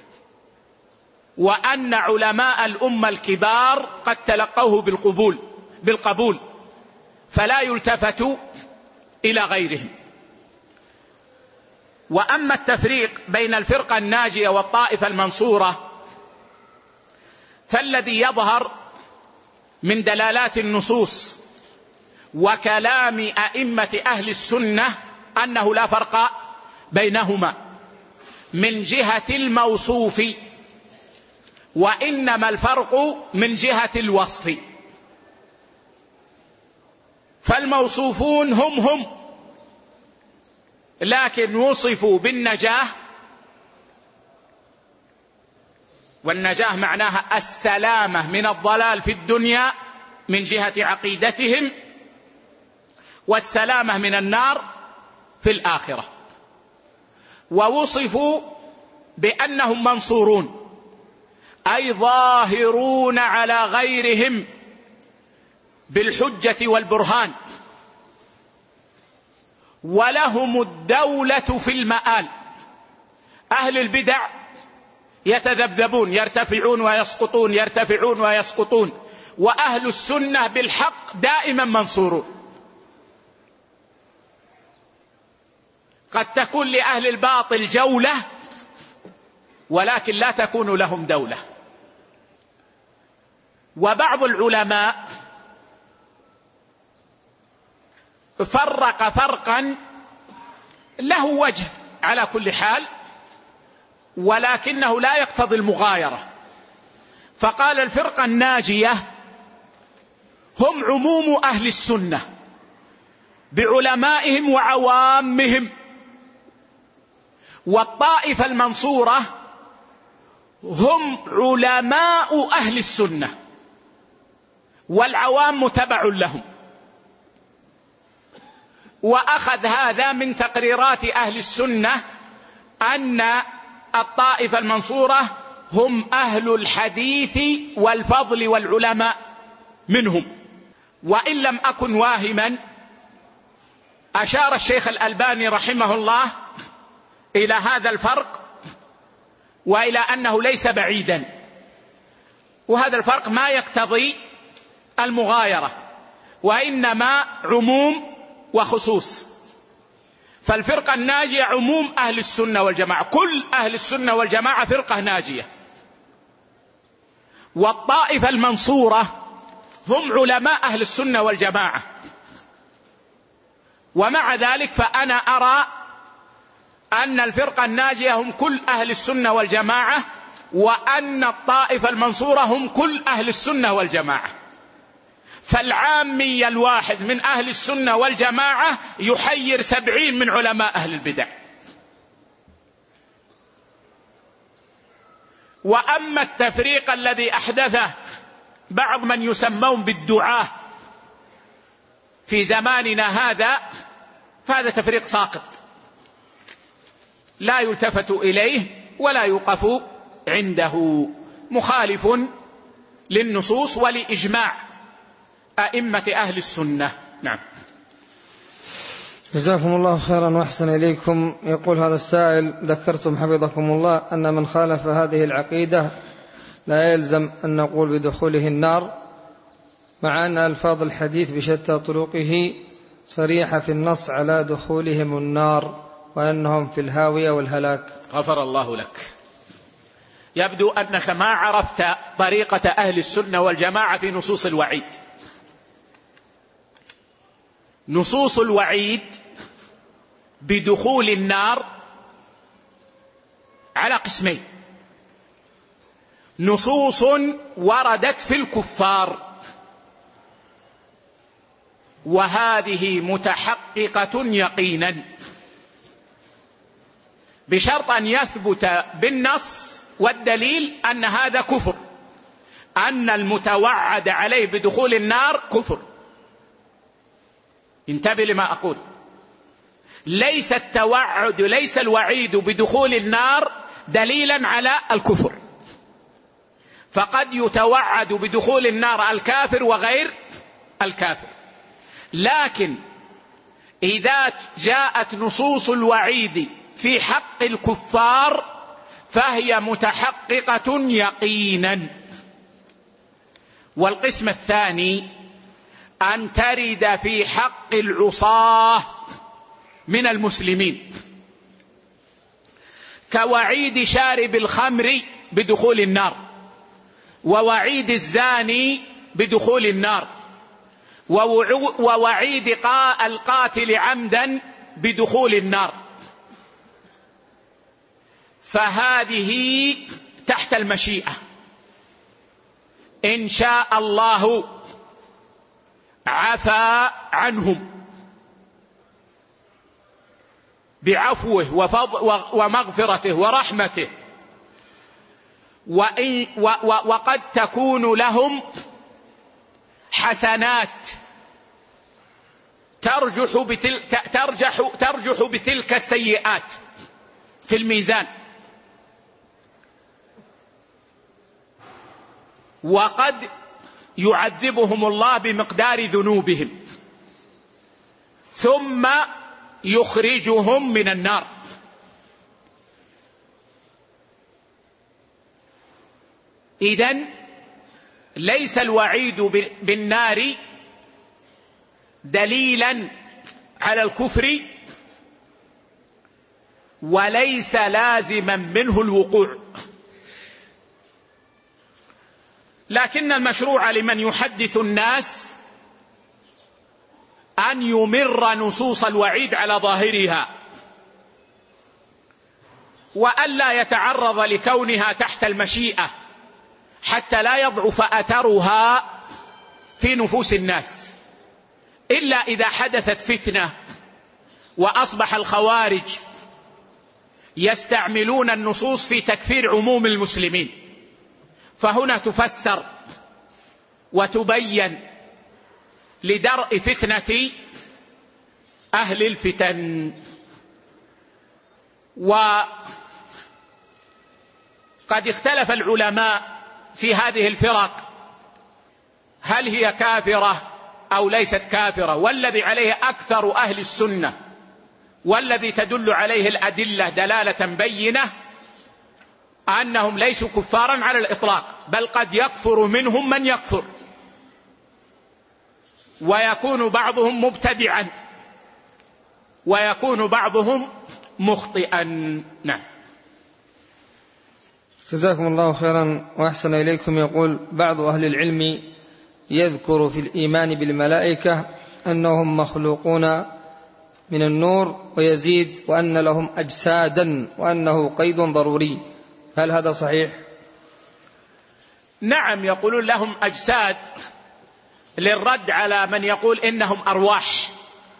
وأن علماء الأمة الكبار قد تلقوه بالقبول بالقبول فلا يلتفت إلى غيرهم. وأما التفريق بين الفرقة الناجية والطائفة المنصورة، فالذي يظهر من دلالات النصوص وكلام أئمة أهل السنة أنه لا فرق بينهما من جهة الموصوف، وإنما الفرق من جهة الوصف. فالموصوفون هم هم، لكن وصفوا بالنجاة، والنجاة معناها السلامة من الضلال في الدنيا من جهة عقيدتهم، والسلامة من النار في الآخرة. ووصفوا بأنهم منصورون، أي ظاهرون على غيرهم بالحجة والبرهان، ولهم الدولة في المآل. أهل البدع يتذبذبون، يرتفعون ويسقطون، يرتفعون ويسقطون، وأهل السنة بالحق دائما منصورون. قد تكون لأهل الباطل جولة، ولكن لا تكون لهم دولة. وبعض العلماء فرق فرقا له وجه على كل حال، ولكنه لا يقتضي المغايرة. فقال: الفرقة الناجية هم عموم أهل السنة بعلمائهم وعوامهم، والطائفة المنصورة هم علماء أهل السنة والعوام متبع لهم. وأخذ هذا من تقريرات أهل السنة أن الطائفة المنصورة هم أهل الحديث والفضل والعلماء منهم. وإن لم أكن واهما أشار الشيخ الألباني رحمه الله إلى هذا الفرق وإلى أنه ليس بعيدا، وهذا الفرق ما يقتضي المغايرة وإنما عموم وخصوص. فالفرقة الناجية عموم أهل السنة والجماعة، كل أهل السنة والجماعة فرقة ناجية. والطائفة المنصورة هم علماء أهل السنة والجماعة. ومع ذلك فأنا أرى أن الفرقة الناجية هم كل أهل السنة والجماعة، وأن الطائفة المنصورة هم كل أهل السنة والجماعة. فالعامي الواحد من أهل السنة والجماعة يحير سبعين من علماء أهل البدع. وأما التفريق الذي أحدثه بعض من يسمون بالدعاة في زماننا هذا فهذا تفريق ساقط لا يلتفت إليه ولا يوقف عنده، مخالف للنصوص ولإجماع أئمة أهل السنة. نعم. جزاكم الله خيرا وأحسن إليكم. يقول هذا السائل: ذكرتم حفظكم الله أن من خالف هذه العقيدة لا يلزم أن نقول بدخوله النار، مع أن ألفاظ الحديث بشتى طرقه صريحة في النص على دخولهم النار وأنهم في الهاوية والهلاك. غفر الله لك. يبدو أنك ما عرفت طريقة أهل السنة والجماعة في نصوص الوعيد. نصوص الوعيد بدخول النار على قسمين: نصوص وردت في الكفار، وهذه متحققة يقينا بشرط أن يثبت بالنص والدليل أن هذا كفر، أن المتوعد عليه بدخول النار كفر. انتبه لما أقول، ليس التوعد ليس الوعيد بدخول النار دليلا على الكفر، فقد يتوعد بدخول النار الكافر وغير الكافر. لكن إذا جاءت نصوص الوعيد في حق الكفار فهي متحققة يقينا. والقسم الثاني أن ترد في حق العصاة من المسلمين، كوعيد شارب الخمر بدخول النار، ووعيد الزاني بدخول النار، ووعيد القاتل عمدا بدخول النار، فهذه تحت المشيئة. إن شاء الله عفا عنهم بعفوه ومغفرته ورحمته، وإن وقد تكون لهم حسنات ترجح بتلك, ترجح, ترجح بتلك السيئات في الميزان، وقد يعذبهم الله بمقدار ذنوبهم ثم يخرجهم من النار. إذن ليس الوعيد بالنار دليلا على الكفر، وليس لازما منه الوقوع، لكن المشروع لمن يحدث الناس أن يمر نصوص الوعيد على ظاهرها، وألا يتعرض لكونها تحت المشيئة حتى لا يضعف أثرها في نفوس الناس، إلا إذا حدثت فتنة وأصبح الخوارج يستعملون النصوص في تكفير عموم المسلمين، فهنا تفسر وتبين لدرء فتنة أهل الفتن. قد اختلف العلماء في هذه الفرق هل هي كافرة أو ليست كافرة، والذي عليه أكثر أهل السنة والذي تدل عليه الأدلة دلالة بينة أنهم ليسوا كفارا على الإطلاق، بل قد يكفر منهم من يكفر، ويكون بعضهم مبتدعا ويكون بعضهم مخطئا. نعم. جزاكم الله خيرا وأحسن إليكم. يقول بعض أهل العلم يذكر في الإيمان بالملائكة أنهم مخلوقون من النور، ويزيد وأن لهم أجسادا وأنه قيد ضروري، هل هذا صحيح؟ نعم، يقولون لهم أجساد للرد على من يقول إنهم أرواح.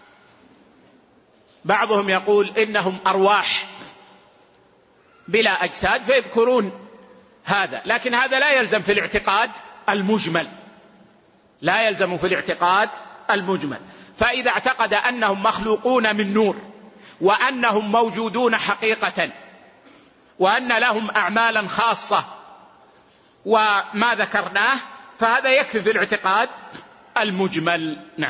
بعضهم يقول إنهم أرواح بلا أجساد فيذكرون هذا، لكن هذا لا يلزم في الاعتقاد المجمل، لا يلزم في الاعتقاد المجمل. فإذا اعتقد أنهم مخلوقون من نور وأنهم موجودون حقيقة وأن لهم أعمالا خاصة وما ذكرناه، فهذا يكفي في الاعتقاد المجمل. نعم.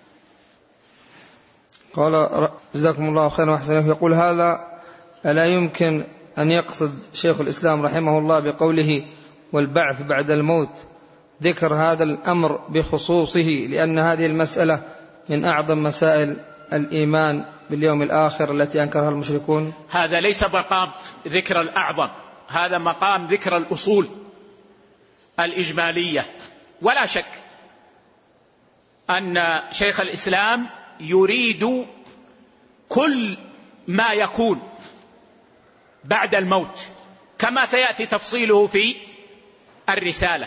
قال جزاكم الله خيرا وأحسن. يقول هذا ألا يمكن أن يقصد شيخ الإسلام رحمه الله بقوله والبعث بعد الموت ذكر هذا الأمر بخصوصه، لأن هذه المسألة من أعظم مسائل الإيمان باليوم الآخر التي أنكرها المشركون؟ هذا ليس مقام ذكر الأعظم، هذا مقام ذكر الأصول الإجمالية. ولا شك أن شيخ الإسلام يريد كل ما يكون بعد الموت كما سيأتي تفصيله في الرسالة،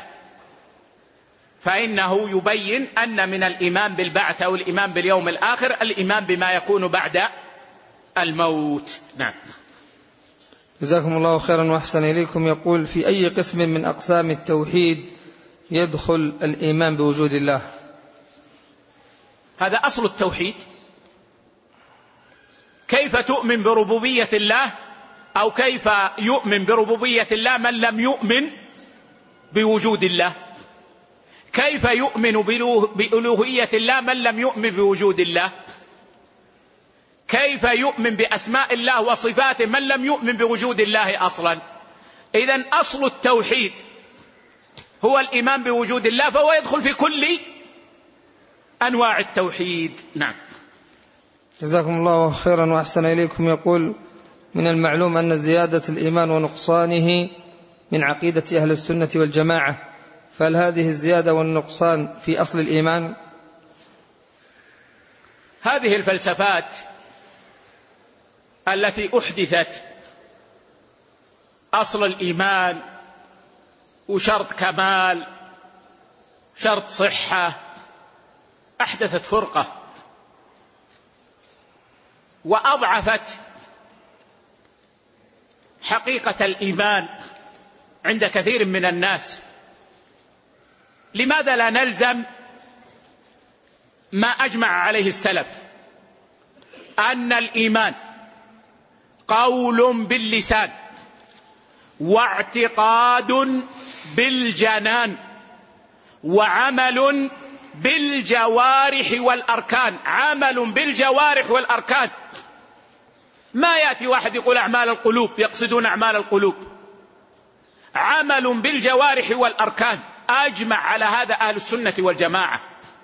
فإنه يبين أن من الإيمان بالبعث أو الإيمان باليوم الآخر الإيمان بما يكون بعد الموت. نعم. جزاكم الله خيرا وأحسن إليكم. يقول في أي قسم من أقسام التوحيد يدخل الإيمان بوجود الله؟ هذا أصل التوحيد. كيف تؤمن بربوبية الله أو كيف يؤمن بربوبية الله من لم يؤمن بوجود الله؟ كيف يؤمن بألوهية الله من لم يؤمن بوجود الله؟ كيف يؤمن بأسماء الله وصفاته من لم يؤمن بوجود الله أصلا؟ إذن أصل التوحيد هو الإيمان بوجود الله، فهو يدخل في كل أنواع التوحيد. نعم. جزاكم الله خيرا وأحسن إليكم. يقول من المعلوم أن زيادة الإيمان ونقصانه من عقيدة أهل السنة والجماعة، فهل هذه الزيادة والنقصان في أصل الإيمان؟ هذه الفلسفات التي أحدثت أصل الإيمان وشرط كمال شرط صحة أحدثت فرقة وأضعفت حقيقة الإيمان عند كثير من الناس. لماذا لا نلزم ما أجمع عليه السلف أن الإيمان قول باللسان واعتقاد بالجنان وعمل بالجوارح والأركان؟ عمل بالجوارح والأركان. ما يأتي واحد يقول أعمال القلوب، يقصدون أعمال القلوب. عمل بالجوارح والأركان، أجمع على هذا أهل السنة والجماعة.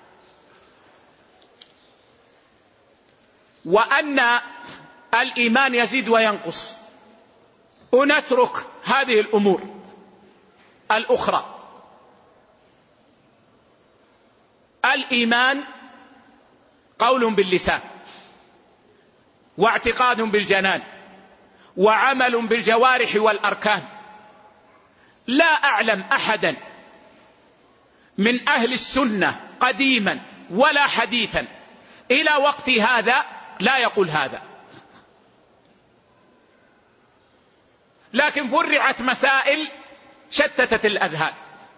وأن الإيمان يزيد وينقص، ونترك هذه الأمور الأخرى. الإيمان قول باللسان واعتقاد بالجنان وعمل بالجوارح والأركان. لا أعلم أحدا من أهل السنة قديما ولا حديثا إلى وقت هذا لا يقول هذا، لكن فرعت مسائل شتتت الأذهان.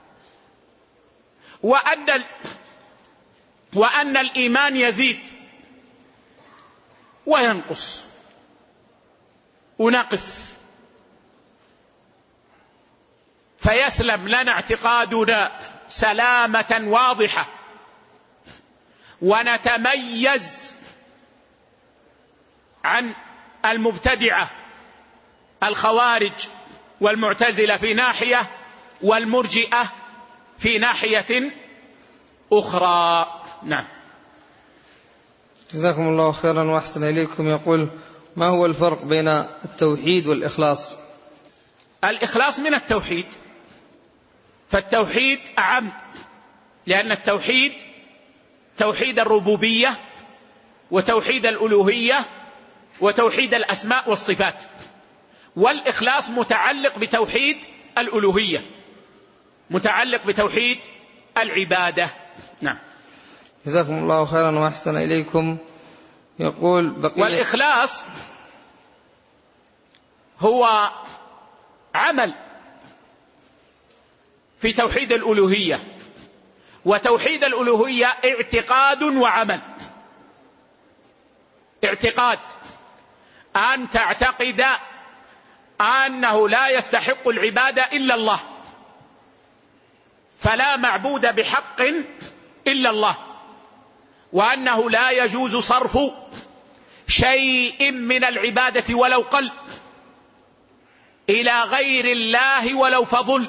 وأن وأن الإيمان يزيد وينقص، ونقف فيسلم لنا اعتقادنا سلامة واضحة، ونتميز عن المبتدعة الخوارج والمعتزلة في ناحية، والمرجئة في ناحية أخرى. نعم. جزاكم الله خيرا وأحسن إليكم. يقول: ما هو الفرق بين التوحيد والإخلاص؟ الإخلاص من التوحيد، فالتوحيد أعم، لأن التوحيد توحيد الربوبية وتوحيد الألوهية وتوحيد الأسماء والصفات، والإخلاص متعلق بتوحيد الألوهية، متعلق بتوحيد العبادة. نعم. جزاكم الله خيرا وأحسن إليكم. يقول: بقية والإخلاص هو عمل في توحيد الألوهية، وتوحيد الألوهية اعتقاد وعمل. اعتقاد أن تعتقد أنه لا يستحق العبادة إلا الله، فلا معبود بحق إلا الله، وأنه لا يجوز صرف شيء من العبادة ولو قل إلى غير الله ولو فضل،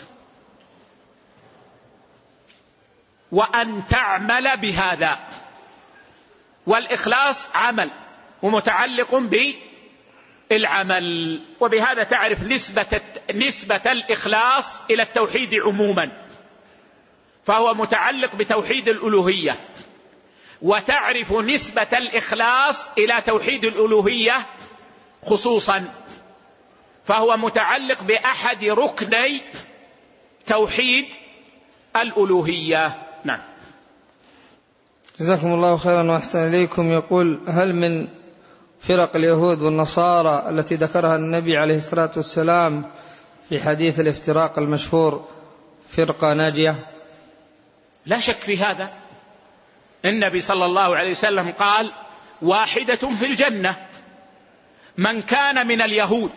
وأن تعمل بهذا. والإخلاص عمل ومتعلق بالعمل، وبهذا تعرف نسبة, نسبة الإخلاص إلى التوحيد عموما، فهو متعلق بتوحيد الألوهية، وتعرف نسبة الإخلاص إلى توحيد الألوهية خصوصا، فهو متعلق بأحد ركني توحيد الألوهية. نعم. جزاكم الله خيرا وأحسن إليكم. يقول: هل من فرق اليهود والنصارى التي ذكرها النبي عليه الصلاة والسلام في حديث الافتراق المشهور فرقة ناجية؟ لا شك في هذا. النبي صلى الله عليه وسلم قال: واحدة في الجنة، من كان من اليهود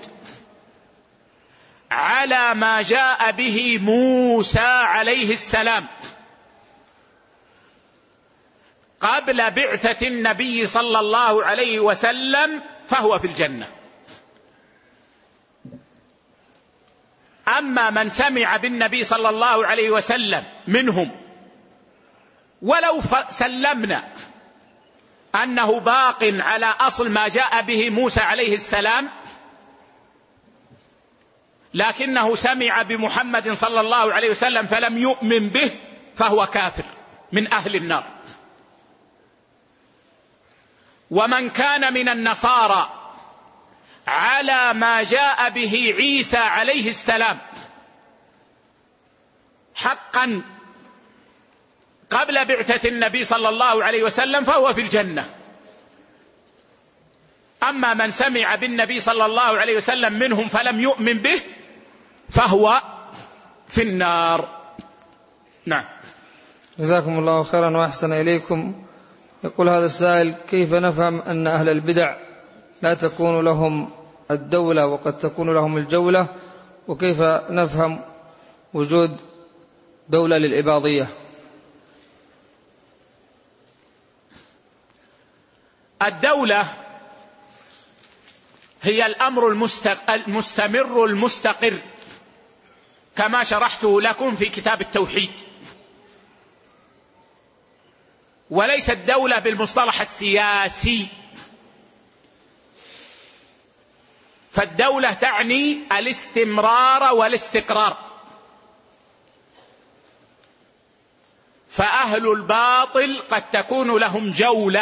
على ما جاء به موسى عليه السلام قبل بعثة النبي صلى الله عليه وسلم فهو في الجنة. أما من سمع بالنبي صلى الله عليه وسلم منهم ولو سلمنا أنه باق على أصل ما جاء به موسى عليه السلام، لكنه سمع بمحمد صلى الله عليه وسلم فلم يؤمن به، فهو كافر من أهل النار. ومن كان من النصارى على ما جاء به عيسى عليه السلام حقا قبل بعثة النبي صلى الله عليه وسلم فهو في الجنة. أما من سمع بالنبي صلى الله عليه وسلم منهم فلم يؤمن به فهو في النار. نعم. جزاكم الله خيرا وأحسن إليكم. يقول هذا السائل: كيف نفهم أن أهل البدع لا تكون لهم الدولة وقد تكون لهم الجولة، وكيف نفهم وجود دولة للإباضية؟ الدولة هي الأمر المستمر المستقر كما شرحته لكم في كتاب التوحيد، وليس الدولة بالمصطلح السياسي، فالدولة تعني الاستمرار والاستقرار. فأهل الباطل قد تكون لهم جولة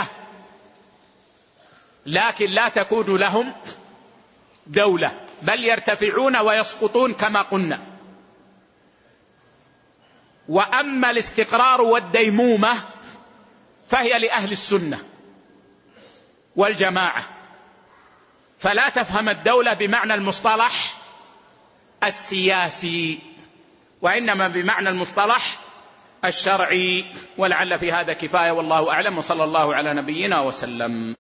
لكن لا تكون لهم دولة، بل يرتفعون ويسقطون كما قلنا. وأما الاستقرار والديمومة فهي لأهل السنة والجماعة، فلا تفهم الدولة بمعنى المصطلح السياسي، وإنما بمعنى المصطلح الشرعي. ولعل في هذا كفاية، والله أعلم، وصلى الله على نبينا وسلم.